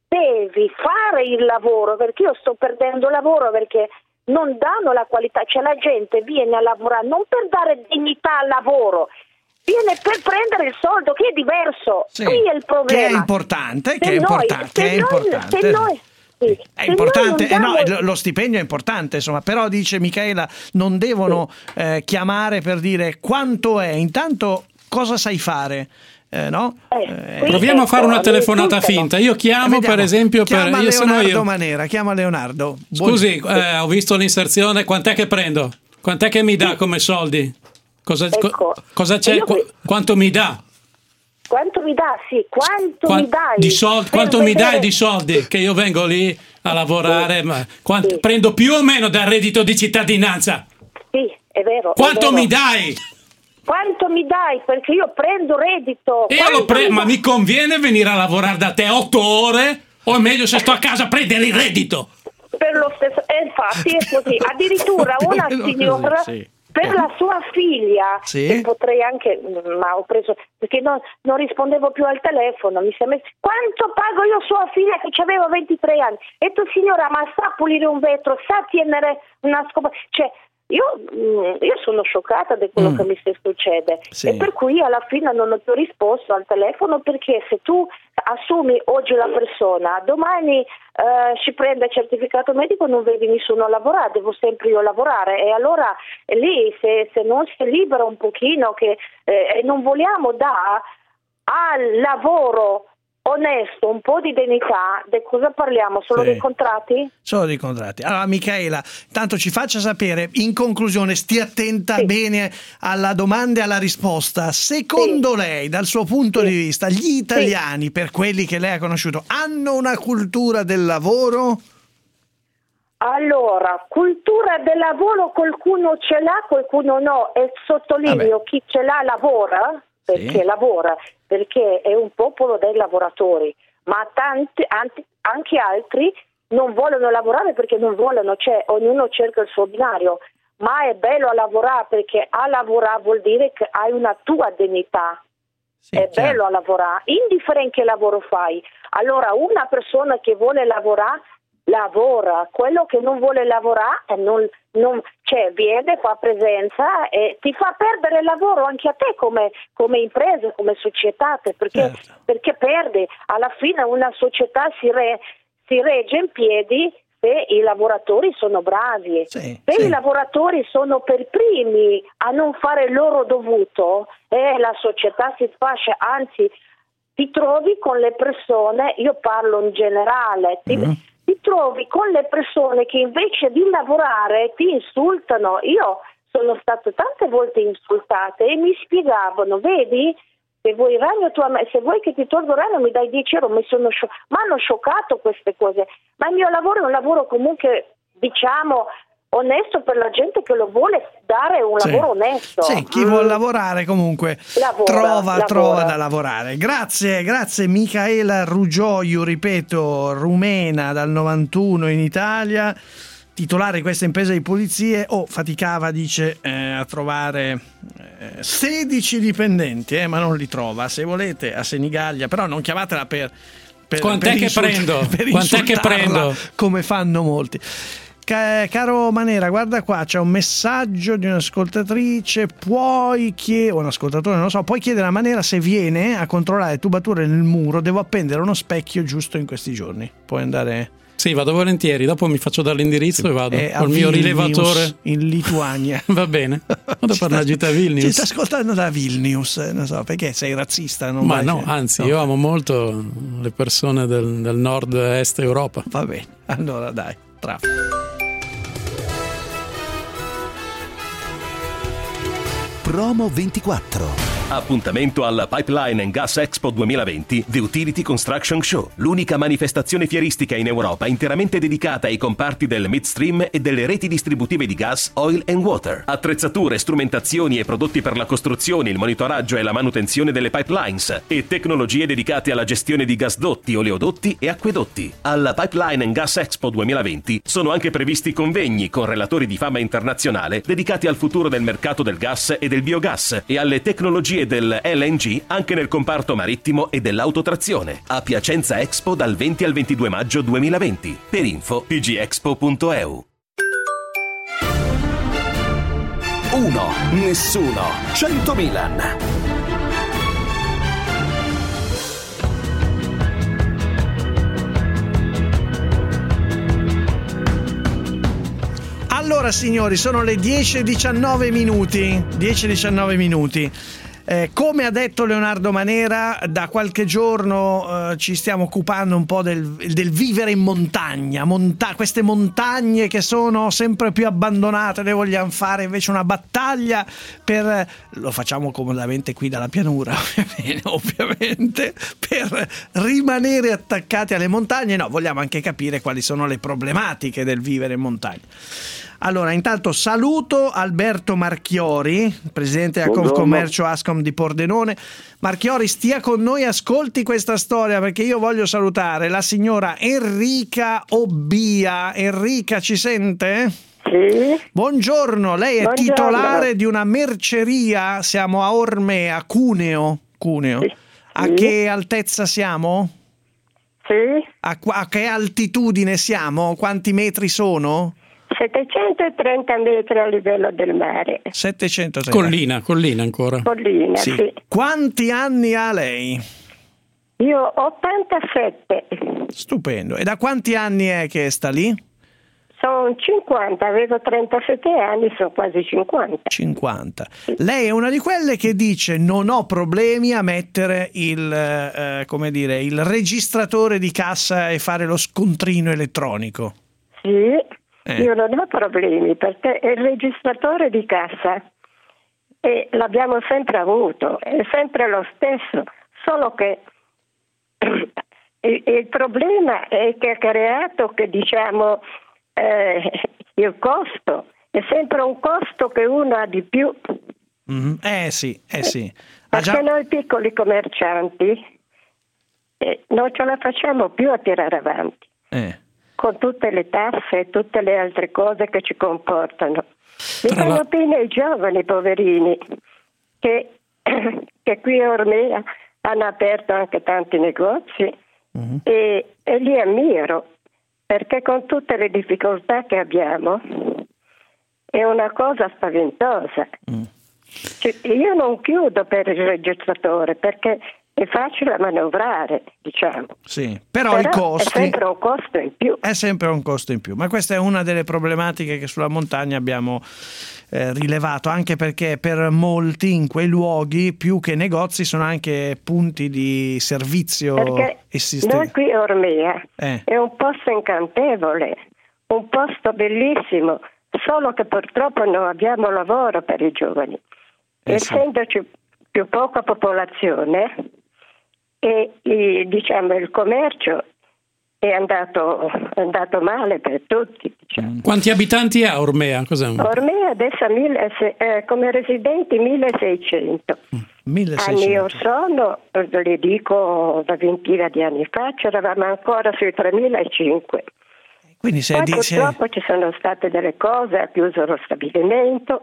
devi fare il lavoro, perché io sto perdendo lavoro perché non danno la qualità, cioè la gente viene a lavorare non per dare dignità al lavoro, viene per prendere il soldo, che è diverso. Sì, qui è il problema. Che è importante, Se che è noi- importante, se che è noi- importante. se noi- sì, È se importante, noi eh non no, diamo- lo- lo stipendio è importante, insomma, però dice Michaela, non devono eh, chiamare per dire quanto è, intanto cosa sai fare, eh, no? Eh, Proviamo a fare una telefonata finta. Io chiamo, Vediamo. per esempio, per chiama io sono Leonardo io. Manera, chiama Leonardo. Scusi, eh, ho visto l'inserzione, quant'è che prendo? Quant'è che mi dà come soldi? Cosa, co- Ecco, cosa c'è? io- Qu- quanto mi dà? Quanto mi dà? Sì, quanto Qua- mi dai? di soldi, per quanto mi vedere- dai di soldi? Che io vengo lì a lavorare, ma quanto- prendo più o meno dal reddito di cittadinanza? Sì, è vero. è Quanto vero. mi dai? Quanto mi dai? Perché io prendo reddito. E io lo Quanto pre- mi ma dai? mi conviene venire a lavorare da te otto ore? O è meglio se sto a casa a prendere il reddito? Per lo stesso, e infatti è così. Addirittura una signora così, sì. per la sua figlia, Sì. e potrei anche, ma ho preso perché non, non rispondevo più al telefono. Mi si è messo, quanto pago io sua figlia che aveva ventitré anni? E tu signora, ma sa pulire un vetro, sa tenere una scopa, cioè. Io, mm, io sono scioccata di quello Mm. che mi succede Sì. e per cui alla fine non ho più risposto al telefono, perché se tu assumi oggi la persona, domani eh, ci prende il certificato medico, non vedi nessuno a lavorare, devo sempre io lavorare, e allora eh, lì se, se non si libera un pochino che eh, non vogliamo dare al lavoro onesto un po' di dignità, di cosa parliamo? Solo Sì. dei contratti? Solo dei contratti. Allora, Michaela, tanto ci faccia sapere, in conclusione, stia attenta bene alla domanda e alla risposta. Secondo lei, dal suo punto di vista, gli italiani, per quelli che lei ha conosciuto, hanno una cultura del lavoro? Allora, cultura del lavoro qualcuno ce l'ha, qualcuno no, e sottolineo chi ce l'ha lavora, perché Sì. lavora, perché è un popolo dei lavoratori, ma tanti, anti- anche altri non vogliono lavorare perché non vogliono, cioè ognuno cerca il suo binario, ma è bello a lavorare perché a lavorare vuol dire che hai una tua dignità. È chiaro. bello a lavorare, indifferente che lavoro fai. Allora una persona che vuole lavorare lavora, quello che non vuole lavorare eh, non, non, cioè, viene, fa presenza e ti fa perdere il lavoro anche a te come, come impresa, come società, perché, perché perdi. Alla fine una società si, re, si regge in piedi se i lavoratori sono bravi. Sì, se sì. i lavoratori sono per primi a non fare il loro dovuto, eh, la società si sfascia, anzi ti trovi con le persone, io parlo in generale, ti, Mm. ti trovi con le persone che invece di lavorare ti insultano. Io sono stata tante volte insultata e mi spiegavano, vedi, se vuoi il ragno tu a me, se vuoi che ti tolgo il ragno mi dai dieci euro, mi sono scio- ma hanno scioccato queste cose. Ma il mio lavoro è un lavoro comunque, diciamo, onesto per la gente che lo vuole dare un Sì. lavoro onesto. Sì, chi Mm. vuol lavorare comunque Lavora, trova, lavora. trova da lavorare. Grazie, grazie Michaela Ruggioiu, ripeto, rumena dal novantuno in Italia, titolare di questa impresa di pulizie. Oh, faticava, dice, eh, a trovare eh, sedici dipendenti, eh, ma non li trova. Se volete a Senigallia, però non chiamatela per... per Quant'è per che insult- prendo? per Quant'è che insultarla, prendo? come fanno molti. Ca- Caro Manera, guarda qua, c'è un messaggio di un'ascoltatrice, puoi chiedere, o un ascoltatore, non lo so, puoi chiedere a Manera se viene a controllare tubature nel muro, devo appendere uno specchio giusto in questi giorni. Puoi andare... Sì, vado volentieri, dopo mi faccio dare l'indirizzo e vado È a col mio Vilnius, rilevatore. in Lituania. Va bene, vado per una gita a Ci Vilnius. sta ascoltando da Vilnius, non so, perché sei razzista? Non Ma vai- no, anzi, io amo molto le persone del, del nord-est Europa. Va bene, allora dai, traffico. Promo ventiquattro. Appuntamento alla Pipeline and Gas Expo duemilaventi The Utility Construction Show, l'unica manifestazione fieristica in Europa interamente dedicata ai comparti del midstream e delle reti distributive di gas, oil and water. Attrezzature, strumentazioni e prodotti per la costruzione, il monitoraggio e la manutenzione delle pipelines e tecnologie dedicate alla gestione di gasdotti, oleodotti e acquedotti. Alla Pipeline and Gas Expo duemilaventi sono anche previsti convegni con relatori di fama internazionale dedicati al futuro del mercato del gas e del biogas e alle tecnologie e del L N G anche nel comparto marittimo e dell'autotrazione. A Piacenza Expo dal venti al ventidue maggio duemilaventi. Per info p g expo punto e u. Uno, nessuno, cento Milan. Allora signori, sono le dieci e diciannove minuti. dieci e diciannove minuti. Eh, come ha detto Leonardo Manera, da qualche giorno eh, ci stiamo occupando un po' del, del vivere in montagna, Monta- queste montagne che sono sempre più abbandonate. Noi vogliamo fare invece una battaglia per, lo facciamo comodamente qui dalla pianura ovviamente, per rimanere attaccati alle montagne. No, vogliamo anche capire quali sono le problematiche del vivere in montagna. Allora, intanto saluto Alberto Marchiori, presidente della Confcommercio Ascom di Pordenone. Marchiori, stia con noi, ascolti questa storia, perché io voglio salutare la signora Enrica Obbia. Enrica, ci sente? Sì. Buongiorno, lei è Buongiorno. titolare di una merceria, siamo a Ormea, Cuneo. Cuneo. Sì. A Sì. che altezza siamo? Sì. A, qu- a che altitudine siamo? Quanti metri sono? settecentotrenta metri a livello del mare. settecentotrenta. Collina, collina ancora. Collina, Sì. sì. Quanti anni ha lei? Io ho ottantasette. Stupendo. E da quanti anni è che sta lì? Sono cinquanta, avevo trentasette anni, sono quasi cinquanta. cinquanta. Lei è una di quelle che dice non ho problemi a mettere il, eh, come dire, il registratore di cassa e fare lo scontrino elettronico. Sì, Eh. io non ho problemi perché il registratore di cassa eh, l'abbiamo sempre avuto, è sempre lo stesso, solo che il, il problema è che ha creato che diciamo eh, il costo è sempre un costo che uno ha di più. Mm-hmm. Eh sì, eh sì. Ha Perché già... noi piccoli commercianti eh, non ce la facciamo più a tirare avanti. Eh. Con tutte le tasse e tutte le altre cose che ci comportano. Mi Tra fanno la- pena i giovani poverini che, che qui a Ormea hanno aperto anche tanti negozi e, e li ammiro perché con tutte le difficoltà che abbiamo è una cosa spaventosa. Cioè, io non chiudo per il registratore perché è facile manovrare, diciamo. Sì, però, i costi è sempre un costo in più. È sempre un costo in più, ma questa è una delle problematiche che sulla montagna abbiamo eh, rilevato, anche perché per molti in quei luoghi più che negozi sono anche punti di servizio Perché e sistemi. noi qui a Ormea Eh. è un posto incantevole, un posto bellissimo, solo che purtroppo non abbiamo lavoro per i giovani. Eh sì. Essendoci più poca popolazione e i- diciamo il commercio è andato, è andato male per tutti. Diciamo. Quanti abitanti ha Ormea? Cos'è? Ormea adesso ha mille, eh, come residenti milleseicento. Anni milleseicento. or sono, le dico da ventina di anni fa, c'eravamo ancora sui tremilacinquecento. Quindi se Poi di- se- purtroppo ci sono state delle cose, ha chiuso lo stabilimento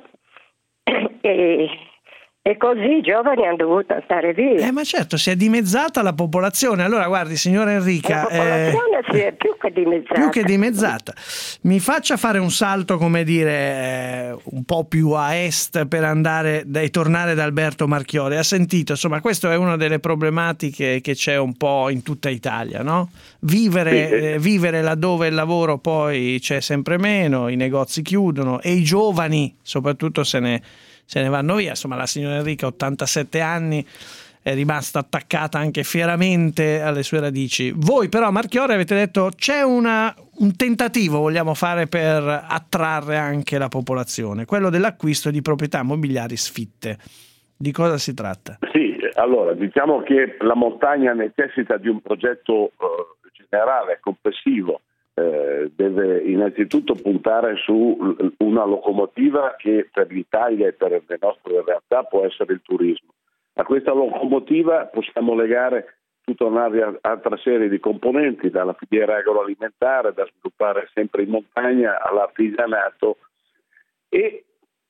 e, e così i giovani hanno dovuto andare via. Eh, ma certo, si è dimezzata la popolazione. Allora, guardi, signora Enrica, La popolazione eh, si è più che dimezzata. più che dimezzata. Mi faccia fare un salto, come dire, eh, un po' più a est per andare e tornare da Alberto Marchiori. Ha sentito, insomma, questa è una delle problematiche che c'è un po' in tutta Italia, no? Vivere, Sì. eh, vivere laddove il lavoro poi c'è sempre meno, i negozi chiudono e i giovani soprattutto se ne, se ne vanno via. Insomma, la signora Enrica, ottantasette anni, è rimasta attaccata anche fieramente alle sue radici. Voi però a Marchiori avete detto c'è una, un tentativo vogliamo fare per attrarre anche la popolazione, quello dell'acquisto di proprietà immobiliari sfitte. Di cosa si tratta? Sì, allora diciamo che la montagna necessita di un progetto eh, generale, complessivo. Eh, deve innanzitutto puntare su l- una locomotiva che per l'Italia e per le nostre realtà può essere il turismo. A questa locomotiva possiamo legare tutta un'altra serie di componenti, dalla filiera agroalimentare da sviluppare sempre in montagna all'artigianato, e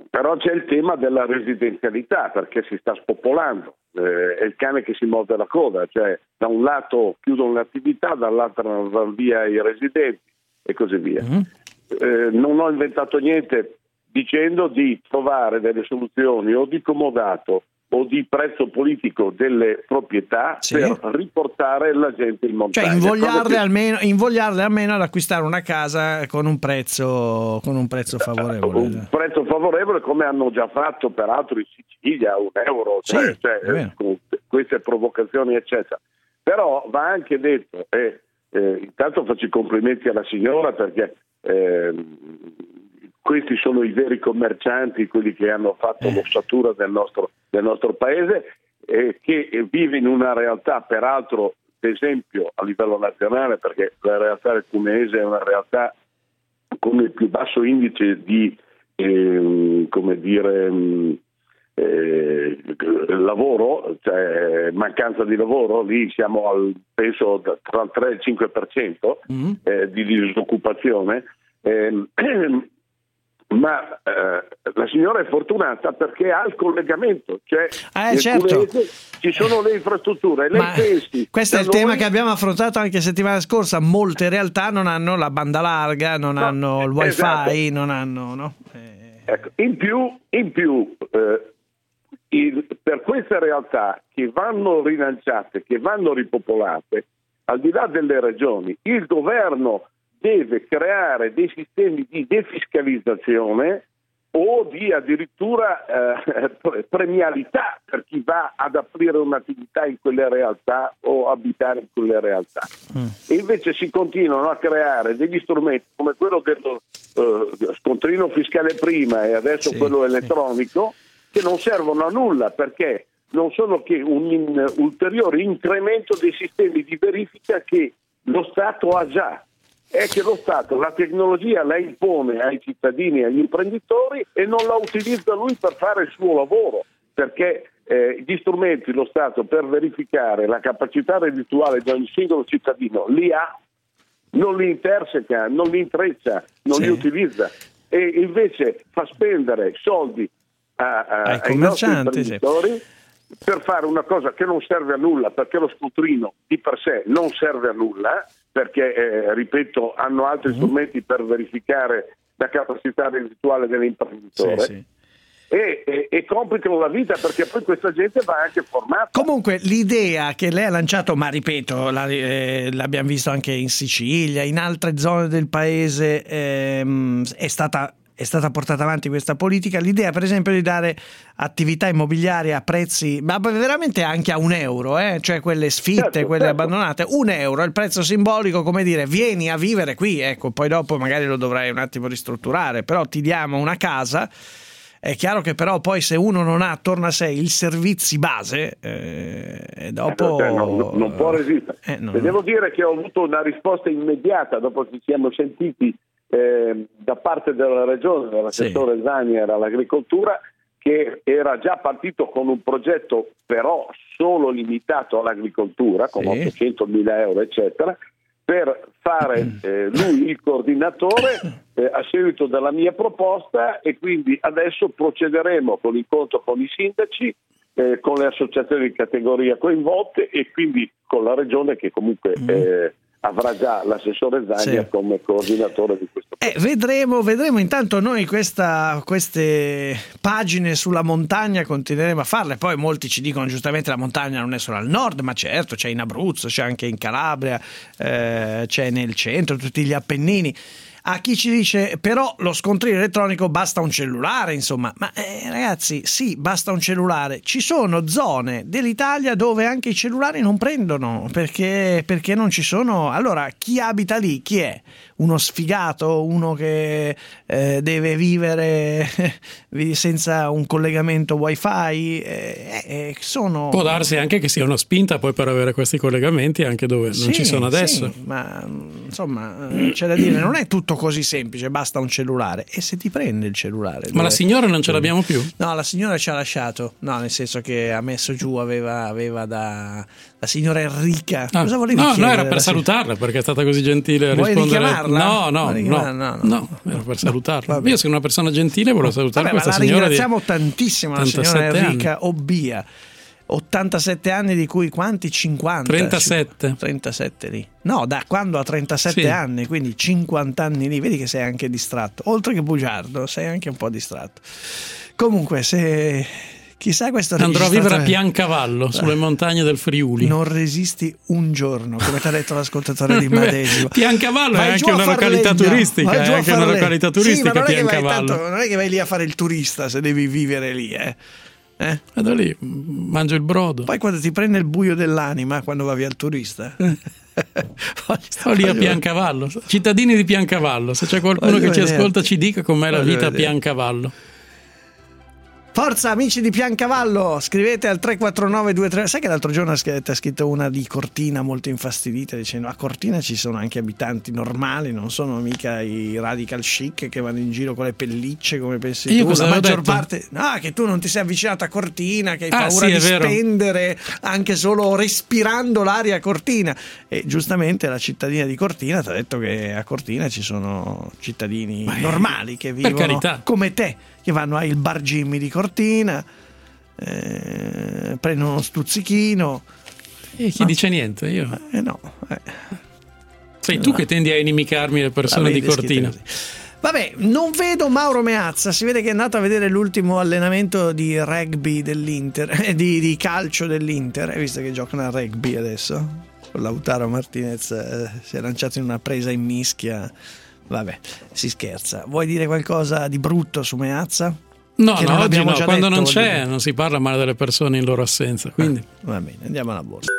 Però c'è il tema della residenzialità, perché si sta spopolando, eh, è il cane che si morde la coda, cioè da un lato chiudono l'attività, dall'altro vanno via i residenti e così via. Mm. Eh, non ho inventato niente dicendo di trovare delle soluzioni o di comodato o di prezzo politico delle proprietà, sì, per riportare la gente in montagna. Cioè invogliarle, che... almeno, invogliarle almeno ad acquistare una casa con un prezzo con un prezzo favorevole. Un prezzo favorevole, come hanno già fatto peraltro in Sicilia, un euro, sì, cioè, cioè, con queste provocazioni eccetera. Però va anche detto, e eh, eh, intanto faccio i complimenti alla signora, perché eh, questi sono i veri commercianti, quelli che hanno fatto l'ossatura del nostro, del nostro paese, eh, che vive in una realtà, peraltro, ad esempio a livello nazionale, perché la realtà del cumeese è una realtà con il più basso indice di eh, come dire eh, lavoro, cioè mancanza di lavoro. Lì siamo al penso tra il tre e il cinque per cento mm. eh, di disoccupazione. Eh, ma eh, la signora è fortunata perché ha il collegamento, cioè eh, nel certo. Culeese ci sono le infrastrutture. Lei ma pensi, questo è il noi... tema che abbiamo affrontato anche settimana scorsa. Molte realtà non hanno la banda larga, non no, hanno il wifi, esatto. non hanno no? eh... ecco, in più, in più eh, il, per queste realtà che vanno rilanciate, che vanno ripopolate, al di là delle regioni, il governo deve creare dei sistemi di defiscalizzazione o di addirittura eh, premialità per chi va ad aprire un'attività in quelle realtà o abitare in quelle realtà. Mm. E invece si continuano a creare degli strumenti come quello dello eh, scontrino fiscale prima e adesso sì, quello elettronico, sì, che non servono a nulla, perché non sono che un in, ulteriore incremento dei sistemi di verifica che lo Stato ha già. È che lo Stato la tecnologia la impone ai cittadini e agli imprenditori e non la utilizza lui per fare il suo lavoro, perché eh, gli strumenti lo Stato per verificare la capacità reddituale di ogni singolo cittadino li ha, non li interseca, non li intreccia, non sì. li utilizza, e invece fa spendere soldi a, a, ai, ai nostri imprenditori sì. per fare una cosa che non serve a nulla, perché lo scontrino di per sé non serve a nulla, perché, eh, ripeto, hanno altri mm. strumenti per verificare la capacità reddituale dell'imprenditore. Sì, sì. E, e, e complicano la vita, perché poi questa gente va anche formata. Comunque l'idea che lei ha lanciato, ma ripeto, la, eh, l'abbiamo visto anche in Sicilia, in altre zone del paese, ehm, è stata è stata portata avanti questa politica. L'idea, per esempio, di dare attività immobiliari a prezzi, ma veramente anche a un euro, eh? Cioè quelle sfitte, certo, quelle certo. abbandonate, un euro, il prezzo simbolico, come dire, vieni a vivere qui, ecco, poi dopo magari lo dovrai un attimo ristrutturare, però ti diamo una casa. È chiaro che però poi se uno non ha attorno a sé il servizi base, eh, e dopo eh, non, non può resistere. Eh, no, e devo dire che ho avuto una risposta immediata dopo che ci siamo sentiti Eh, da parte della regione, dell'assessore sì. Zanier all'agricoltura, che era già partito con un progetto però solo limitato all'agricoltura, con sì. ottocentomila euro eccetera, per fare eh, lui il coordinatore eh, a seguito della mia proposta, e quindi adesso procederemo con l'incontro con i sindaci, eh, con le associazioni di categoria coinvolte e quindi con la regione, che comunque mm. eh, avrà già l'assessore Zania sì. come coordinatore di questo eh, vedremo, vedremo. Intanto noi questa, queste pagine sulla montagna continueremo a farle. Poi molti ci dicono giustamente la montagna non è solo al nord, ma certo c'è in Abruzzo, c'è anche in Calabria, eh, c'è nel centro, tutti gli Appennini. A chi ci dice però lo scontrino elettronico basta un cellulare, insomma, ma eh, ragazzi, sì, basta un cellulare. Ci sono zone dell'Italia dove anche i cellulari non prendono, perché, perché non ci sono. Allora, chi abita lì? Chi è? Uno sfigato? Uno che eh, deve vivere senza un collegamento wifi? Eh, eh, sono... Può darsi anche che sia una spinta poi per avere questi collegamenti anche dove non sì, ci sono adesso. Sì, ma insomma c'è da dire, non è tutto così semplice, basta un cellulare. E se ti prende il cellulare? Ma dove... la signora non ce l'abbiamo più? No, la signora ci ha lasciato, no, nel senso che ha messo giù, aveva, aveva da... la signora Enrica. Ah, Cosa volevi no, chiedere? no, era per salutarla perché è stata così gentile a Vuoi rispondere. richiamarla? No, no, Vuoi no, richiamarla? no, no, no, era per salutarla. Vabbè. Io sono una persona gentile, volevo salutare Vabbè, questa ma la signora. ringraziamo di tantissimo, la signora Enrica anni. Obbia. ottantasette anni, di cui quanti? cinquanta? trentasette. trentasette lì. No, da quando ha trentasette Sì. anni, quindi cinquanta anni lì, vedi che sei anche distratto. Oltre che bugiardo, sei anche un po' distratto. Comunque, se chissà questo Andrò a vivere a registratore- Piancavalle, sulle montagne del Friuli. Non resisti un giorno, come ti ha detto l'ascoltatore di Madesimo. Piancavallo è Vai anche giù a una far località legna, turistica, vai giù è a anche far una legna. località Sì, turistica, ma non è che vai Piancavallo. tanto- non è che vai lì a fare il turista se devi vivere lì, eh. Eh? Vado lì, mangio il brodo. Poi quando ti prende il buio dell'anima, quando va via il turista. Sto lì a Piancavallo, cittadini di Piancavallo, se c'è qualcuno Voglio che ci vedere. ascolta ci dica com'è la Voglio vita a vedere. Piancavallo. Forza amici di Piancavallo, scrivete al tre quattro nove due tre. Sai che l'altro giorno ti ha scritto una di Cortina molto infastidita dicendo a Cortina ci sono anche abitanti normali, non sono mica i radical chic che vanno in giro con le pellicce come pensi Io tu. cosa La avevo maggior detto? parte, no, che tu non ti sei avvicinato a Cortina, che hai Ah, paura sì, è di vero. spendere anche solo respirando l'aria Cortina. E giustamente la cittadina di Cortina ti ha detto che a Cortina ci sono cittadini normali che per vivono carità. come te, che vanno al bar Jimmy di Cortina, eh, prendono uno stuzzichino. E chi Ma- dice niente? Io. Eh no, eh. Sei tu che tendi a inimicarmi le persone La di vedi Cortina. scritta così. Vabbè, non vedo Mauro Meazza, si vede che è andato a vedere l'ultimo allenamento di rugby dell'Inter, eh, di, di calcio dell'Inter, hai visto che giocano a rugby adesso? Con Lautaro Martinez eh, si è lanciato in una presa in mischia, vabbè, si scherza. Vuoi dire qualcosa di brutto su Meazza? No, Che no, non oggi abbiamo no, già quando detto, non voglio c'è dire. non si parla male delle persone in loro assenza, quindi Va bene, andiamo alla borsa.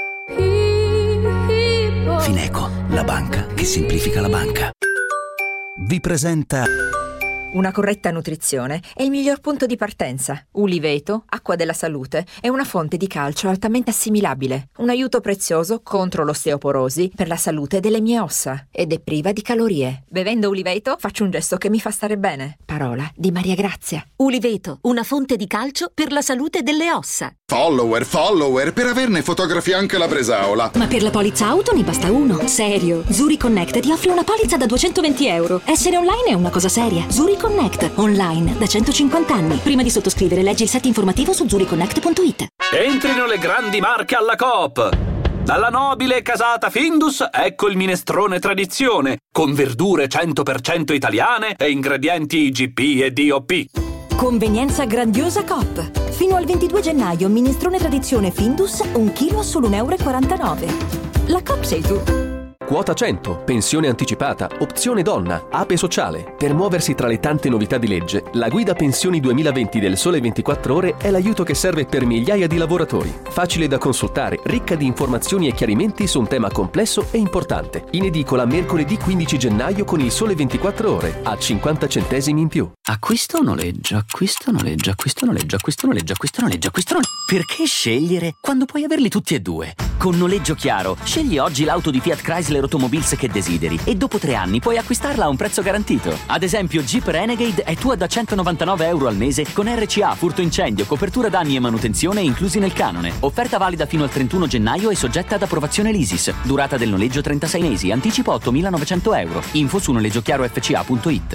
Fineco, la banca che semplifica la banca. Vi presenta Una corretta nutrizione è il miglior punto di partenza. Uliveto, acqua della salute, è una fonte di calcio altamente assimilabile, un aiuto prezioso contro l'osteoporosi per la salute delle mie ossa ed è priva di calorie. Bevendo Uliveto faccio un gesto che mi fa stare bene. Parola di Maria Grazia. Uliveto, una fonte di calcio per la salute delle ossa. Follower, follower, per averne fotografi anche la Bresaola. Ma per la polizza auto ne basta uno. Serio. Zuri Connect ti offre una polizza da duecentoventi euro. Essere online è una cosa seria. Zuri Connect, online da centocinquanta anni. Prima di sottoscrivere leggi il set informativo su zuriconnect punto it. Entrino le grandi marche alla Coop. Dalla nobile casata Findus, ecco il minestrone tradizione, con verdure cento per cento italiane e ingredienti I G P e D O P. Convenienza grandiosa Coop. Fino al ventidue gennaio, minestrone tradizione Findus, un chilo a solo un euro e quarantanove. La Coop sei tu. Quota cento, pensione anticipata, opzione donna, ape sociale. Per muoversi tra le tante novità di legge, la guida pensioni duemilaventi del Sole ventiquattro Ore è l'aiuto che serve per migliaia di lavoratori. Facile da consultare, ricca di informazioni e chiarimenti su un tema complesso e importante. In edicola mercoledì quindici gennaio con il Sole ventiquattro Ore, a cinquanta centesimi in più. acquisto o noleggio, acquisto o noleggio, acquisto o noleggio, acquisto o noleggio, acquisto o noleggio, acquisto o noleggio. Perché scegliere quando puoi averli tutti e due? Con Noleggio Chiaro, scegli oggi l'auto di Fiat Chrysler Automobiles che desideri e dopo tre anni puoi acquistarla a un prezzo garantito. Ad esempio Jeep Renegade è tua da centonovantanove euro al mese con R C A, furto incendio, copertura danni e manutenzione inclusi nel canone. Offerta valida fino al trentuno gennaio e soggetta ad approvazione Leasis. Durata del noleggio trentasei mesi, anticipo ottomilanovecento euro. Info su noleggiochiarofca punto it.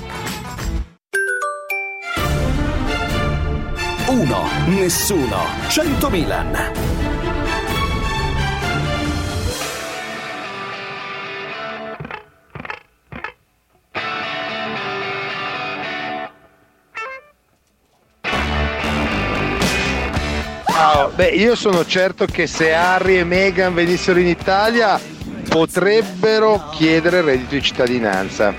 Uno, nessuno, cento Milan. Ciao. Beh, io sono certo che se Harry e Meghan venissero in Italia potrebbero chiedere il reddito di cittadinanza.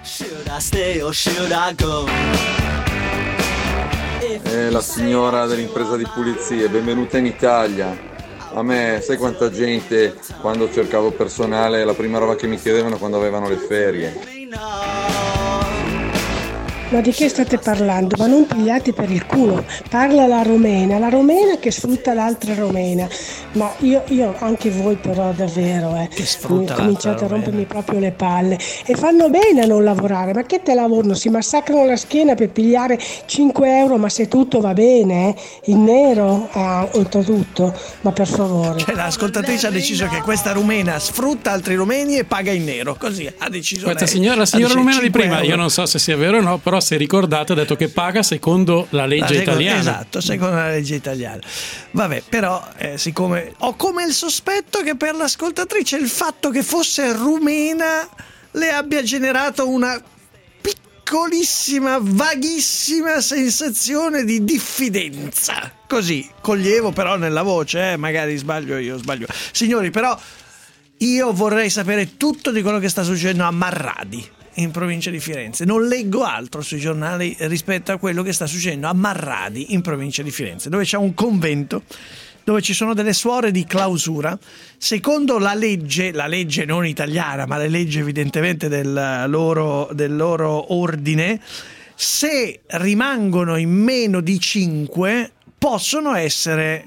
Eh, la signora dell'impresa di pulizie, benvenuta in Italia. A me, sai quanta gente quando cercavo personale, la prima roba che mi chiedevano quando avevano le ferie. Ma di che state parlando? Ma non pigliate per il culo. Parla la romena, la romena che sfrutta l'altra romena. Ma io, io anche voi però davvero, eh, Che sfrutta cominciate l'altra a rompermi romena. proprio le palle. E fanno bene a non lavorare. Ma che te lavorano? Si massacrano la schiena per pigliare cinque euro, ma se tutto va bene, eh? Il nero, ah, oltretutto. Ma per favore. Cioè, l'ascoltatrice ha deciso che questa rumena sfrutta altri rumeni e paga in nero. Così ha deciso Questa lei. signora, la Ha signora deciso rumena di cinque prima, euro. io non so se sia vero o no, però se ricordate ha detto che paga secondo la legge La seconda- italiana. Esatto, secondo la legge italiana. Vabbè, però eh, siccome ho come il sospetto che per l'ascoltatrice il fatto che fosse rumena le abbia generato una piccolissima, vaghissima sensazione di diffidenza. Così, coglievo però nella voce, eh, magari sbaglio io, sbaglio. Signori, però io vorrei sapere tutto di quello che sta succedendo a Marradi, in provincia di Firenze. Non leggo altro sui giornali rispetto a quello che sta succedendo a Marradi, in provincia di Firenze, dove c'è un convento dove ci sono delle suore di clausura. Secondo la legge, la legge non italiana, ma la legge evidentemente del loro, del loro ordine, se rimangono in meno di cinque possono essere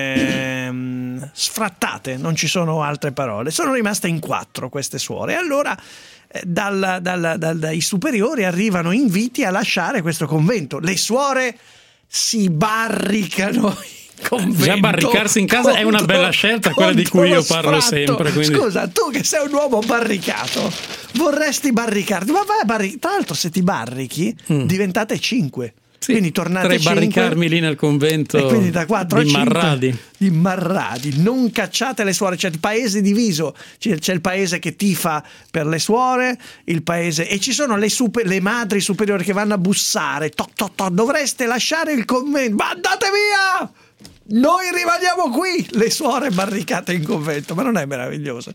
ehm, sfrattate, non ci sono altre parole. Sono rimaste in quattro queste suore. E allora eh, dal, dal, dal, dai superiori arrivano inviti a lasciare questo convento. Le suore si barricano in convento. Già barricarsi in casa è una contro- bella scelta, quella di contro cui io lo parlo sfratto. sempre, quindi- Scusa, tu che sei un uomo barricato, vorresti barricarti, ma vai a barri- tra l'altro se ti barrichi diventate cinque. Quindi tornate Potrei cinque. barricarmi lì nel convento E quindi da quattro a di cinque Marradi. di Marradi. Non cacciate le suore, c'è il paese diviso, c'è, c'è il paese che tifa per le suore, il paese, e ci sono le, super, le madri superiori che vanno a bussare, toc, toc, toc, dovreste lasciare il convento, ma andate via, noi rimaniamo qui, le suore barricate in convento. Ma non è meraviglioso?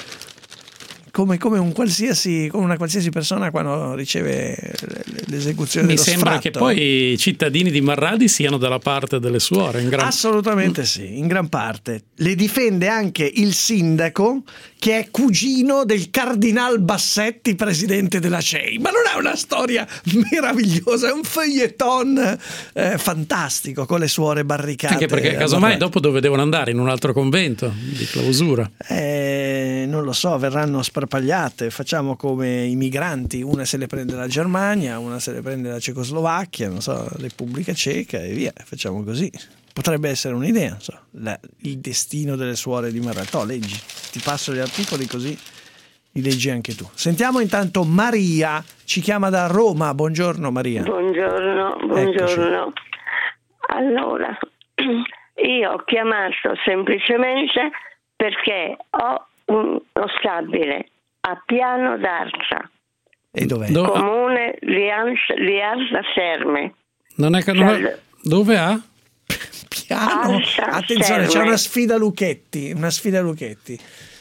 Come, come, un qualsiasi, come una qualsiasi persona quando riceve l'esecuzione Mi dello sembra sfratto. che poi i cittadini di Marradi siano dalla parte delle suore. In gran... Assolutamente sì, in gran parte. Le difende anche il sindaco, che è cugino del cardinal Bassetti, presidente della C E I. Ma non è una storia meravigliosa, è un feuilleton eh, fantastico con le suore barricate. Anche perché casomai dopo dove devono andare? In un altro convento di clausura. Eh, non lo so, verranno sparpagliate. Facciamo come i migranti, una se le prende la Germania, una se le prende la Cecoslovacchia, non so, Repubblica Ceca e via, facciamo così. Potrebbe essere un'idea, non so, la, il destino delle suore di Marradi. Oh, leggi, ti passo gli articoli così li leggi anche tu. Sentiamo intanto Maria, ci chiama da Roma. Buongiorno Maria. Buongiorno, buongiorno. Eccoci. Allora, io ho chiamato semplicemente perché ho uno stabile a Piano d'Arsa. E dov'è? Comune di Arsa, di Arsa Terme. Non è che non è... Dove ha? Piano. Arsa Attenzione, c'è Terme. una sfida Lucchetti, una sfida Lucchetti.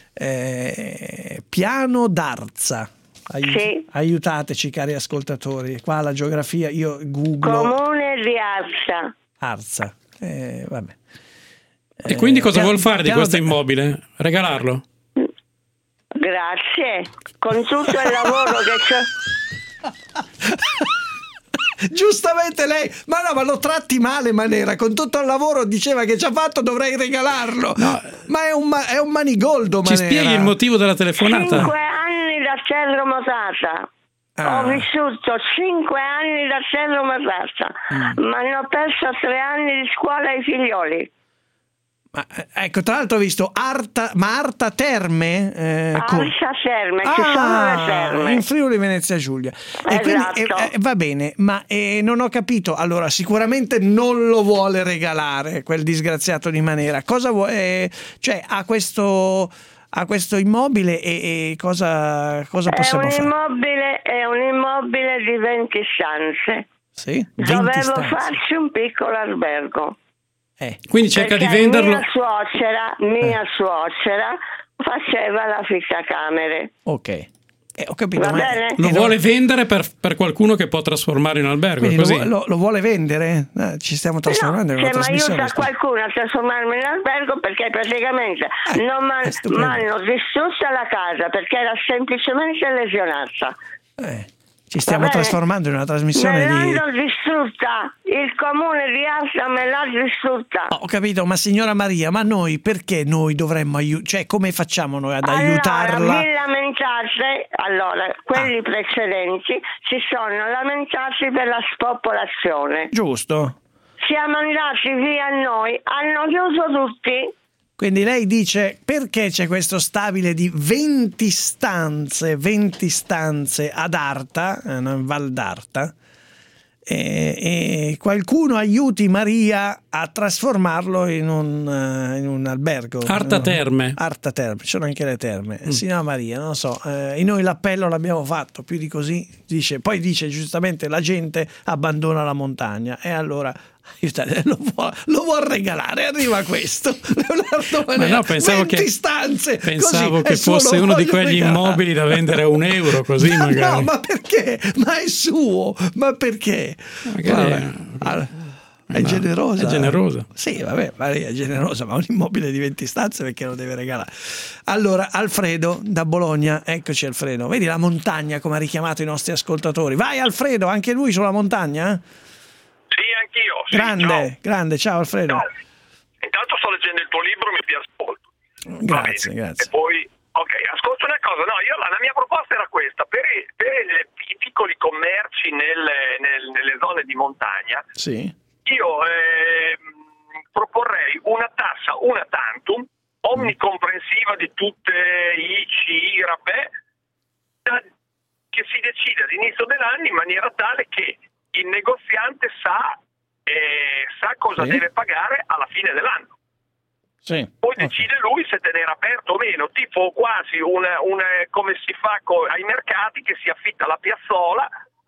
Eh, Piano d'Arsa. Ai- Sì. Aiutateci cari ascoltatori, qua la geografia, io googlo Comune di Arsa. Arsa. Eh, vabbè. E quindi cosa piano- vuol fare di piano questo da- immobile? Regalarlo? Grazie. Con tutto il lavoro che c'è. Giustamente lei, ma no, ma lo tratti male Manera, con tutto il lavoro diceva che ci ha fatto, dovrei regalarlo. Ma è un, ma- è un manigoldo Ci Manera. spieghi il motivo della telefonata? Cinque anni da Cerro Motata. Ah. Ho vissuto cinque anni da Cerro Motata, Mm. ma ne ho perso tre anni di scuola ai figlioli. Ma, eh, ecco, tra l'altro ho visto Arta, ma Arta Terme? Eh, co- Arsa Terme, ci sono le terme. in Friuli Venezia Giulia. E Esatto. quindi, eh, eh, va bene, ma eh, non ho capito. Allora, sicuramente non lo vuole regalare quel disgraziato di Manera. Cosa vuole? eh, cioè, ha questo, ha questo immobile e, e cosa, cosa È possiamo un fare? immobile, è un immobile di venti stanze. Sì? venti Dovevo stanze. farci un piccolo albergo. Quindi cerca di Perché venderlo. Mia suocera, mia suocera faceva la ficcacamere. Ok. Eh, ho capito. Va ma- bene? Lo eh, vuole vendere per, per qualcuno che può trasformare in albergo, è quindi lo, così? vu- lo- lo vuole vendere? Eh, ci stiamo trasformando in Se una mi trasmissione. aiuta qualcuno a trasformarmi in albergo, perché praticamente non mi stupendo. hanno distrutta la casa perché era semplicemente lesionata. Eh, Ci stiamo trasformando in una trasmissione me di... l'hanno distrutta, il comune di Assa me l'ha distrutta. Ho capito, ma signora Maria, ma noi perché noi dovremmo aiutare? Cioè, come facciamo noi ad allora, aiutarla? Vi lamentate, allora, quelli Ah. precedenti si sono lamentati per la spopolazione. Giusto. Siamo andati via noi, hanno chiuso tutti. Quindi lei dice perché c'è questo stabile di venti stanze, venti stanze ad Arta, eh, in Val d'Arta, e, e qualcuno aiuti Maria a trasformarlo in un, uh, in un albergo. Arta Terme. Arta Terme, ci sono anche le terme. Mm. Signora Maria, non lo so, eh, e noi l'appello l'abbiamo fatto, più di così. Dice, poi dice giustamente la gente abbandona la montagna e allora... Aiutate, lo vuol, lo vuol regalare, arriva questo Leonardo Manera, ma no, pensavo venti che, stanze pensavo così, che fosse uno di quegli regalare. immobili da vendere a un euro così ma magari. no, ma perché? Ma è suo, ma perché? Magari Vabbè, allora, è no, generosa è generosa. Sì, vabbè, Maria è generosa, ma un immobile di venti stanze perché lo deve regalare? Allora, Alfredo da Bologna, eccoci Alfredo, vedi la montagna come ha richiamato i nostri ascoltatori. Vai Alfredo, anche lui sulla montagna? Sì, anch'io. Sì, Grande, ciao. grande, ciao Alfredo. Ciao. Intanto sto leggendo il tuo libro, mi ti ascolto. Grazie, grazie. E poi, ok, ascolta una cosa, no, io la, la mia proposta era questa, per i, per i piccoli commerci nelle, nel, nelle zone di montagna, sì. io eh, proporrei una tassa, una tantum, omnicomprensiva di tutte I C I, R A P E, che si decide all'inizio dell'anno in maniera tale che il negoziante sa, eh, sa cosa sì. deve pagare alla fine dell'anno. Sì. Poi decide lui se tenere aperto o meno, tipo quasi una, una, come si fa co- ai mercati, che si affitta la piazzola,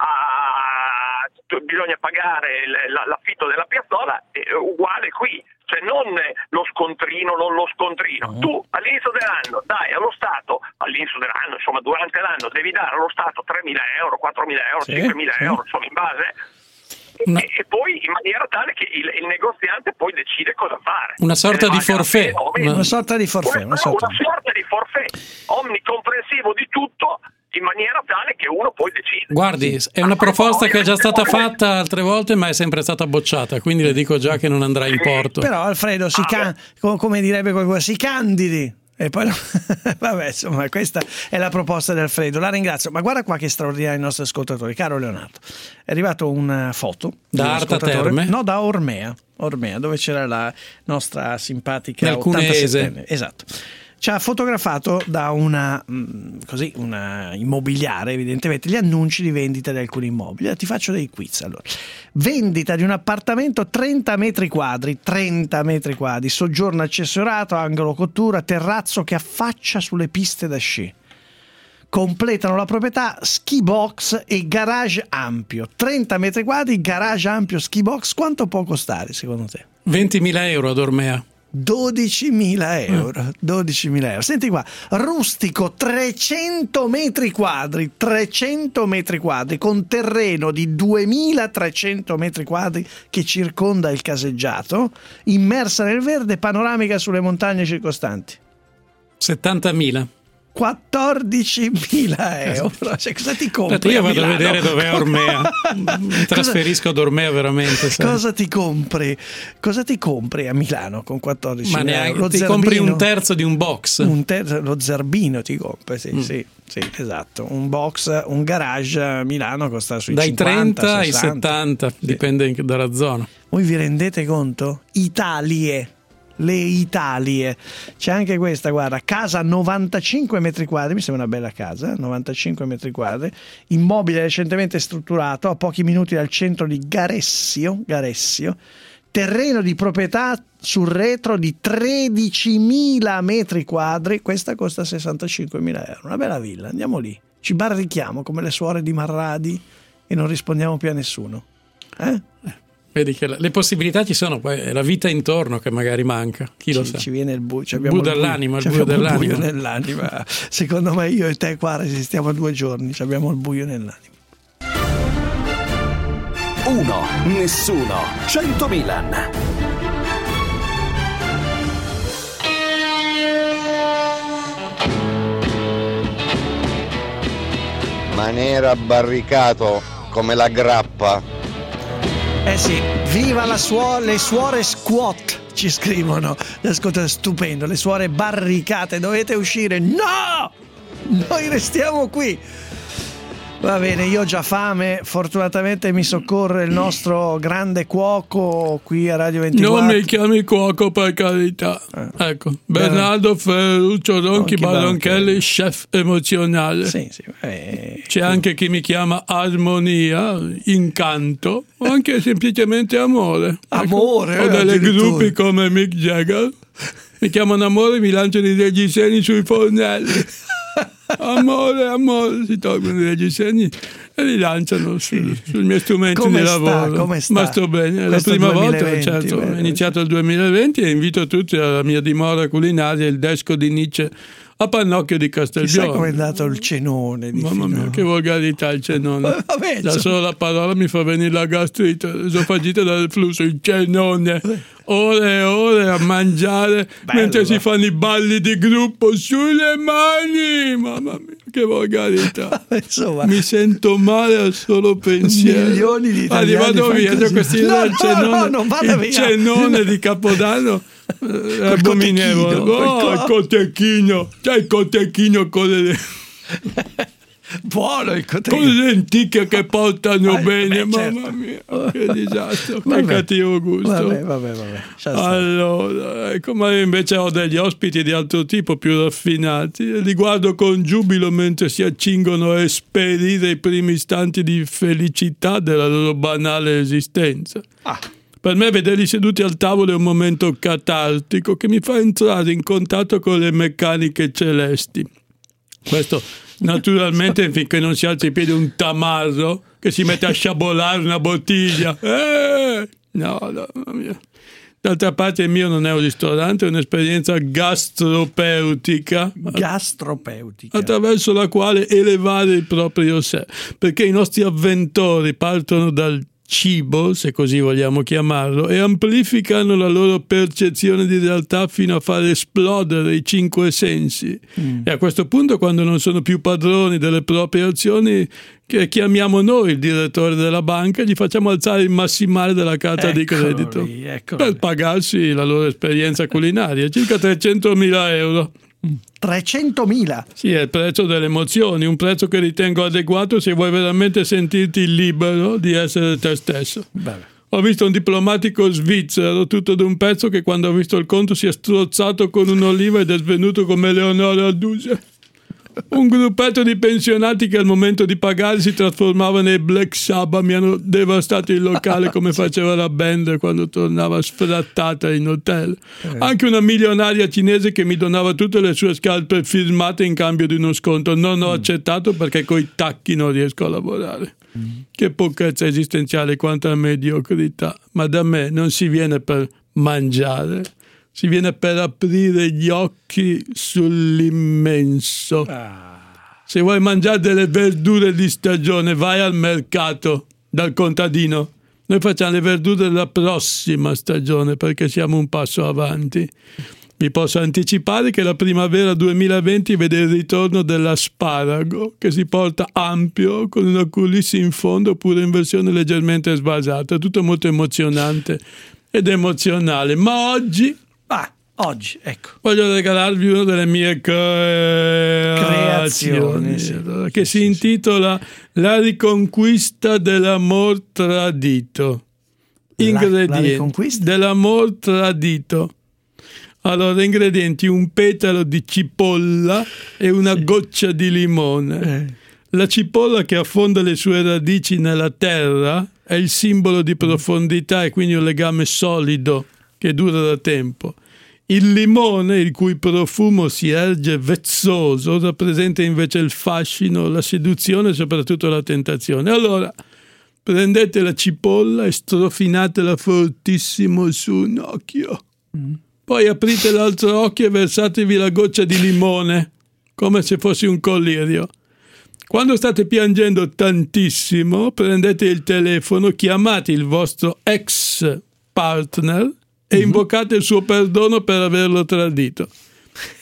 a, bisogna pagare l- l- l'affitto della piazzola, è uguale qui, cioè non lo scontrino, non lo scontrino. Mm. Tu all'inizio dell'anno dai allo Stato, all'inizio dell'anno, insomma durante l'anno devi dare allo Stato tremila euro, quattromila euro, sì, cinquemila sì. euro, insomma in base... No. E, e poi in maniera tale che il, il negoziante poi decide cosa fare. Una sorta di forfait. Una, una sorta di forfait. Una, una, sorta. una sorta di forfait, omnicomprensivo di tutto, in maniera tale che uno poi decide. Guardi, è una proposta che è già stata fatta altre volte, ma è sempre stata bocciata, quindi le dico già che non andrà in porto. Però Alfredo, si can- come direbbe qualcuno, si candidi. E poi vabbè, insomma, questa è la proposta di Alfredo, la ringrazio. Ma guarda qua che straordinario i nostri ascoltatori. Caro Leonardo, è arrivato una foto da Arta Terme? No, da Ormea, Ormea, dove c'era la nostra simpatica nel Cuneese. ottantasettenne. Esatto. Ci ha fotografato da una così una immobiliare, evidentemente, gli annunci di vendita di alcuni immobili. Ti faccio dei quiz. Allora, vendita di un appartamento trenta metri quadri, trenta metri quadri, soggiorno accessorato, angolo cottura, terrazzo che affaccia sulle piste da sci. Completano la proprietà ski box e garage ampio. trenta metri quadri, garage ampio, ski box. Quanto può costare secondo te? ventimila euro ad Ormea. dodicimila euro, dodicimila euro. Senti qua, rustico trecento metri quadri, trecento metri quadri con terreno di duemilatrecento metri quadri che circonda il caseggiato, immersa nel verde, panoramica sulle montagne circostanti. settantamila. quattordicimila euro. Cioè, cosa ti compri? Io a vado a Milano? vedere dov'è Ormea. Mi trasferisco ad Ormea veramente. Sai. Cosa ti compri? Cosa ti compri a Milano con quattordicimila Ma neanche, euro? ti zerbino, compri un terzo di un box. Un terzo, lo zerbino ti compri, sì, mm. sì, sì, esatto. Un box, un garage a Milano costa sui dai cinquanta, trenta ai sessanta. settanta, sì. Dipende dalla zona. Voi vi rendete conto? Italie. Le Italie, c'è anche questa, guarda, casa novantacinque metri quadri, mi sembra una bella casa, novantacinque metri quadri, immobile recentemente strutturato a pochi minuti dal centro di Garessio, Garessio, terreno di proprietà sul retro di tredicimila metri quadri, questa costa sessantacinquemila euro, una bella villa, andiamo lì, ci barrichiamo come le suore di Marradi e non rispondiamo più a nessuno, eh? Vedi che le possibilità ci sono, poi è la vita intorno che magari manca, chi lo ci, sa. Ci viene il buio, il buio dell'anima, il buio dell'anima. Il buio nell'anima. Secondo me io e te qua resistiamo a due giorni, abbiamo il buio nell'anima. Uno, nessuno, cento Milan. ma nera barricato come la grappa. Eh sì, viva la suo- le suore squat, ci scrivono. Ascolta, stupendo, le suore barricate, dovete uscire. No! Noi restiamo qui. Va bene, io ho già fame, fortunatamente mi soccorre il nostro grande cuoco qui a Radio ventiquattro. Non mi chiami cuoco, per carità. Eh. Ecco, Bernardo Ferruccio Ronchi Ballonchelli, chef emozionale. Sì, sì. Eh, C'è anche chi mi chiama armonia, incanto, o anche semplicemente amore. Amore? Ecco, ho delle gruppi come Mick Jagger, mi chiamano amore e mi lanciano degli segni sui fornelli. Amore, amore, si tolgono degli segni e li lanciano sul, sul mio strumento come di sta, lavoro. come sta? Ma sto bene, è la prima volta, certo, è iniziato il duemilaventi e invito tutti alla mia dimora culinaria, il Desco di Nietzsche a Pannocchio di Castelbiolo. Chissà com'è andato il cenone di Mamma mia, che volgarità il cenone. Vabbè, da sola la parola mi fa venire la gastrite, esofagite dal flusso, il cenone. Ore e ore a mangiare bello, mentre si fanno i balli di gruppo sulle mani. Mamma mia, che volgarità. Insomma, mi sento male al solo pensiero. Milioni di italiani arrivato via da questi no, il no, cenone, no, non vada il via. cenone di Capodanno è abominevole. Oh, il cotechino, c'è il cotechino con le buono il cotechino con le lenticchie che portano ah, bene. beh, certo. Mamma mia, che disastro, che vabbè, cattivo gusto. Vabbè, vabbè, vabbè. Allora, ecco, ma invece ho degli ospiti di altro tipo, più raffinati, e li guardo con giubilo mentre si accingono a esperire i primi istanti di felicità della loro banale esistenza. Ah. Per me vederli seduti al tavolo è un momento catartico che mi fa entrare in contatto con le meccaniche celesti. Questo naturalmente finché non si alza i piedi un tamarro che si mette a sciabolare una bottiglia. Eh! No, no, mamma mia. D'altra parte il mio non è un ristorante, è un'esperienza gastropeutica. Gastropeutica. Attraverso la quale elevare il proprio sé. Perché i nostri avventori partono dal cibo, se così vogliamo chiamarlo, e amplificano la loro percezione di realtà fino a far esplodere i cinque sensi. Mm. E a questo punto, quando non sono più padroni delle proprie azioni, che chiamiamo noi il direttore della banca e gli facciamo alzare il massimale della carta eccoli, di credito per pagarsi la loro esperienza culinaria, circa trecentomila euro. trecentomila? Sì, è il prezzo delle emozioni, un prezzo che ritengo adeguato se vuoi veramente sentirti libero di essere te stesso. Beh. Ho visto un diplomatico svizzero tutto d'un pezzo che quando ha visto il conto si è strozzato con un'oliva ed è svenuto come Leonora Duse. Un gruppetto di pensionati che al momento di pagare si trasformava nei Black Sabbath, mi hanno devastato il locale come faceva la band quando tornava sfrattata in hotel. Eh. Anche una milionaria cinese che mi donava tutte le sue scarpe firmate in cambio di uno sconto. Non ho mm. accettato perché coi tacchi non riesco a lavorare. Mm. Che pochezza esistenziale, quanta mediocrità. Ma da me non si viene per mangiare, si viene per aprire gli occhi sull'immenso. Ah. Se vuoi mangiare delle verdure di stagione, vai al mercato dal contadino. Noi facciamo le verdure della prossima stagione perché siamo un passo avanti. Vi posso anticipare che la primavera duemilaventi vede il ritorno dell'asparago, che si porta ampio con una culisse in fondo oppure in versione leggermente sbasata. Tutto molto emozionante ed emozionale. Ma oggi... Ah, oggi, ecco. Voglio regalarvi una delle mie creazioni, sì, allora, che sì, si intitola sì. La riconquista dell'amor tradito. Ingredienti dell'amor tradito. Allora, ingredienti: un petalo di cipolla e una sì. goccia di limone. Eh. La cipolla che affonda le sue radici nella terra è il simbolo di profondità e quindi un legame solido che dura da tempo. Il limone, il cui profumo si erge vezzoso, rappresenta invece il fascino, la seduzione e soprattutto la tentazione. Allora, prendete la cipolla e strofinatela fortissimo su un occhio. Mm. Poi aprite l'altro occhio e versatevi la goccia di limone, come se fosse un collirio. Quando state piangendo tantissimo, prendete il telefono, chiamate il vostro ex partner e invocate il suo perdono per averlo tradito.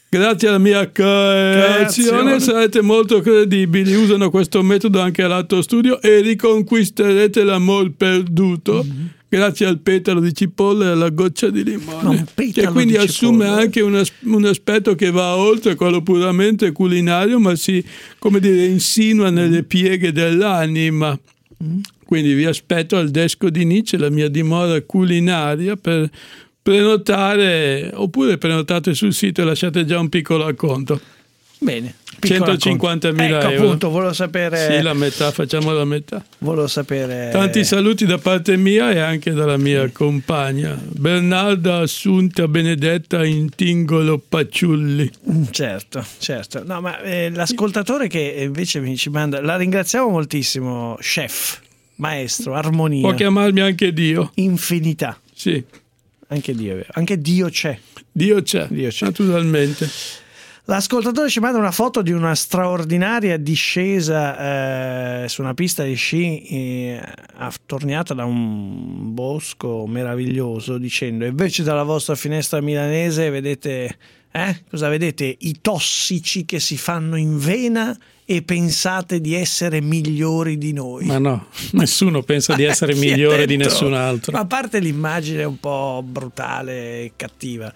Grazie alla mia creazione sarete molto credibili. Usano questo metodo anche all'Atto Studio e riconquisterete l'amor perduto. Mm-hmm. Grazie al petalo di cipolla e alla goccia di limone, che quindi assume cipolla. Anche un, as- un aspetto che va oltre quello puramente culinario, ma si, come dire, insinua nelle pieghe dell'anima. Mm. Quindi vi aspetto al Desco di Nice, la mia dimora culinaria, per prenotare, oppure prenotate sul sito e lasciate già un piccolo acconto. Bene. centocinquantamila ecco, euro. Appunto, volevo sapere. Sì, la metà, facciamo la metà. Volevo sapere. Tanti saluti da parte mia e anche dalla mia compagna Bernarda Assunta Benedetta Intingolo Paciulli. Certo, certo. No, ma eh, l'ascoltatore che invece mi ci manda, la ringraziamo moltissimo, chef, maestro, armonia. Può chiamarmi anche Dio. Infinità. Sì. Anche Dio, anche Dio c'è. Dio c'è, Dio c'è. Naturalmente. L'ascoltatore ci manda una foto di una straordinaria discesa eh, su una pista di sci eh, attorniata da un bosco meraviglioso, dicendo: invece dalla vostra finestra milanese vedete, eh? Cosa vedete? I tossici che si fanno in vena e pensate di essere migliori di noi. Ma no, nessuno pensa di essere migliore di nessun altro. Ma a parte l'immagine un po' brutale e cattiva.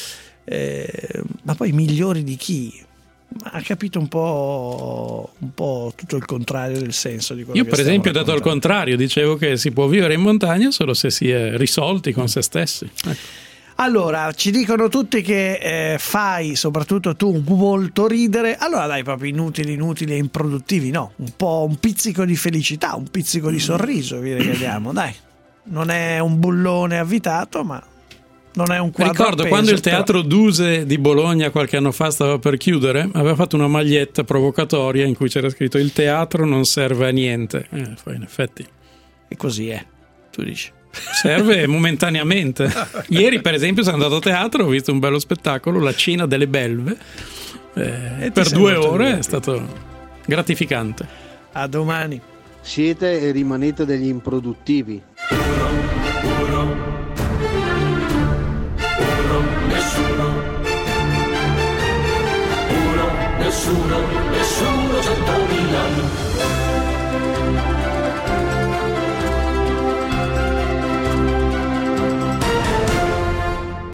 Eh, ma poi migliori di chi? Ha capito un po', un po' tutto il contrario del senso di quello Io che per esempio ho dato al raccontando. contrario, dicevo che si può vivere in montagna solo se si è risolti con se stessi. Ecco. Allora, ci dicono tutti che eh, fai, soprattutto tu, molto ridere. Allora dai, proprio inutili, inutili e improduttivi, no, un po' un pizzico di felicità, un pizzico di sorriso vi regaliamo, dai. Non è un bullone avvitato, ma non è un quadro Ricordo appeso, quando il Teatro però... Duse di Bologna qualche anno fa stava per chiudere, aveva fatto una maglietta provocatoria in cui c'era scritto: il teatro non serve a niente. Eh, poi in effetti e così è, tu dici. Serve momentaneamente. Ieri per esempio sono andato a teatro, ho visto un bello spettacolo, La Cena delle Belve, eh, per due ore divertito. È stato gratificante. A domani. Siete e rimanete degli improduttivi. Nessuno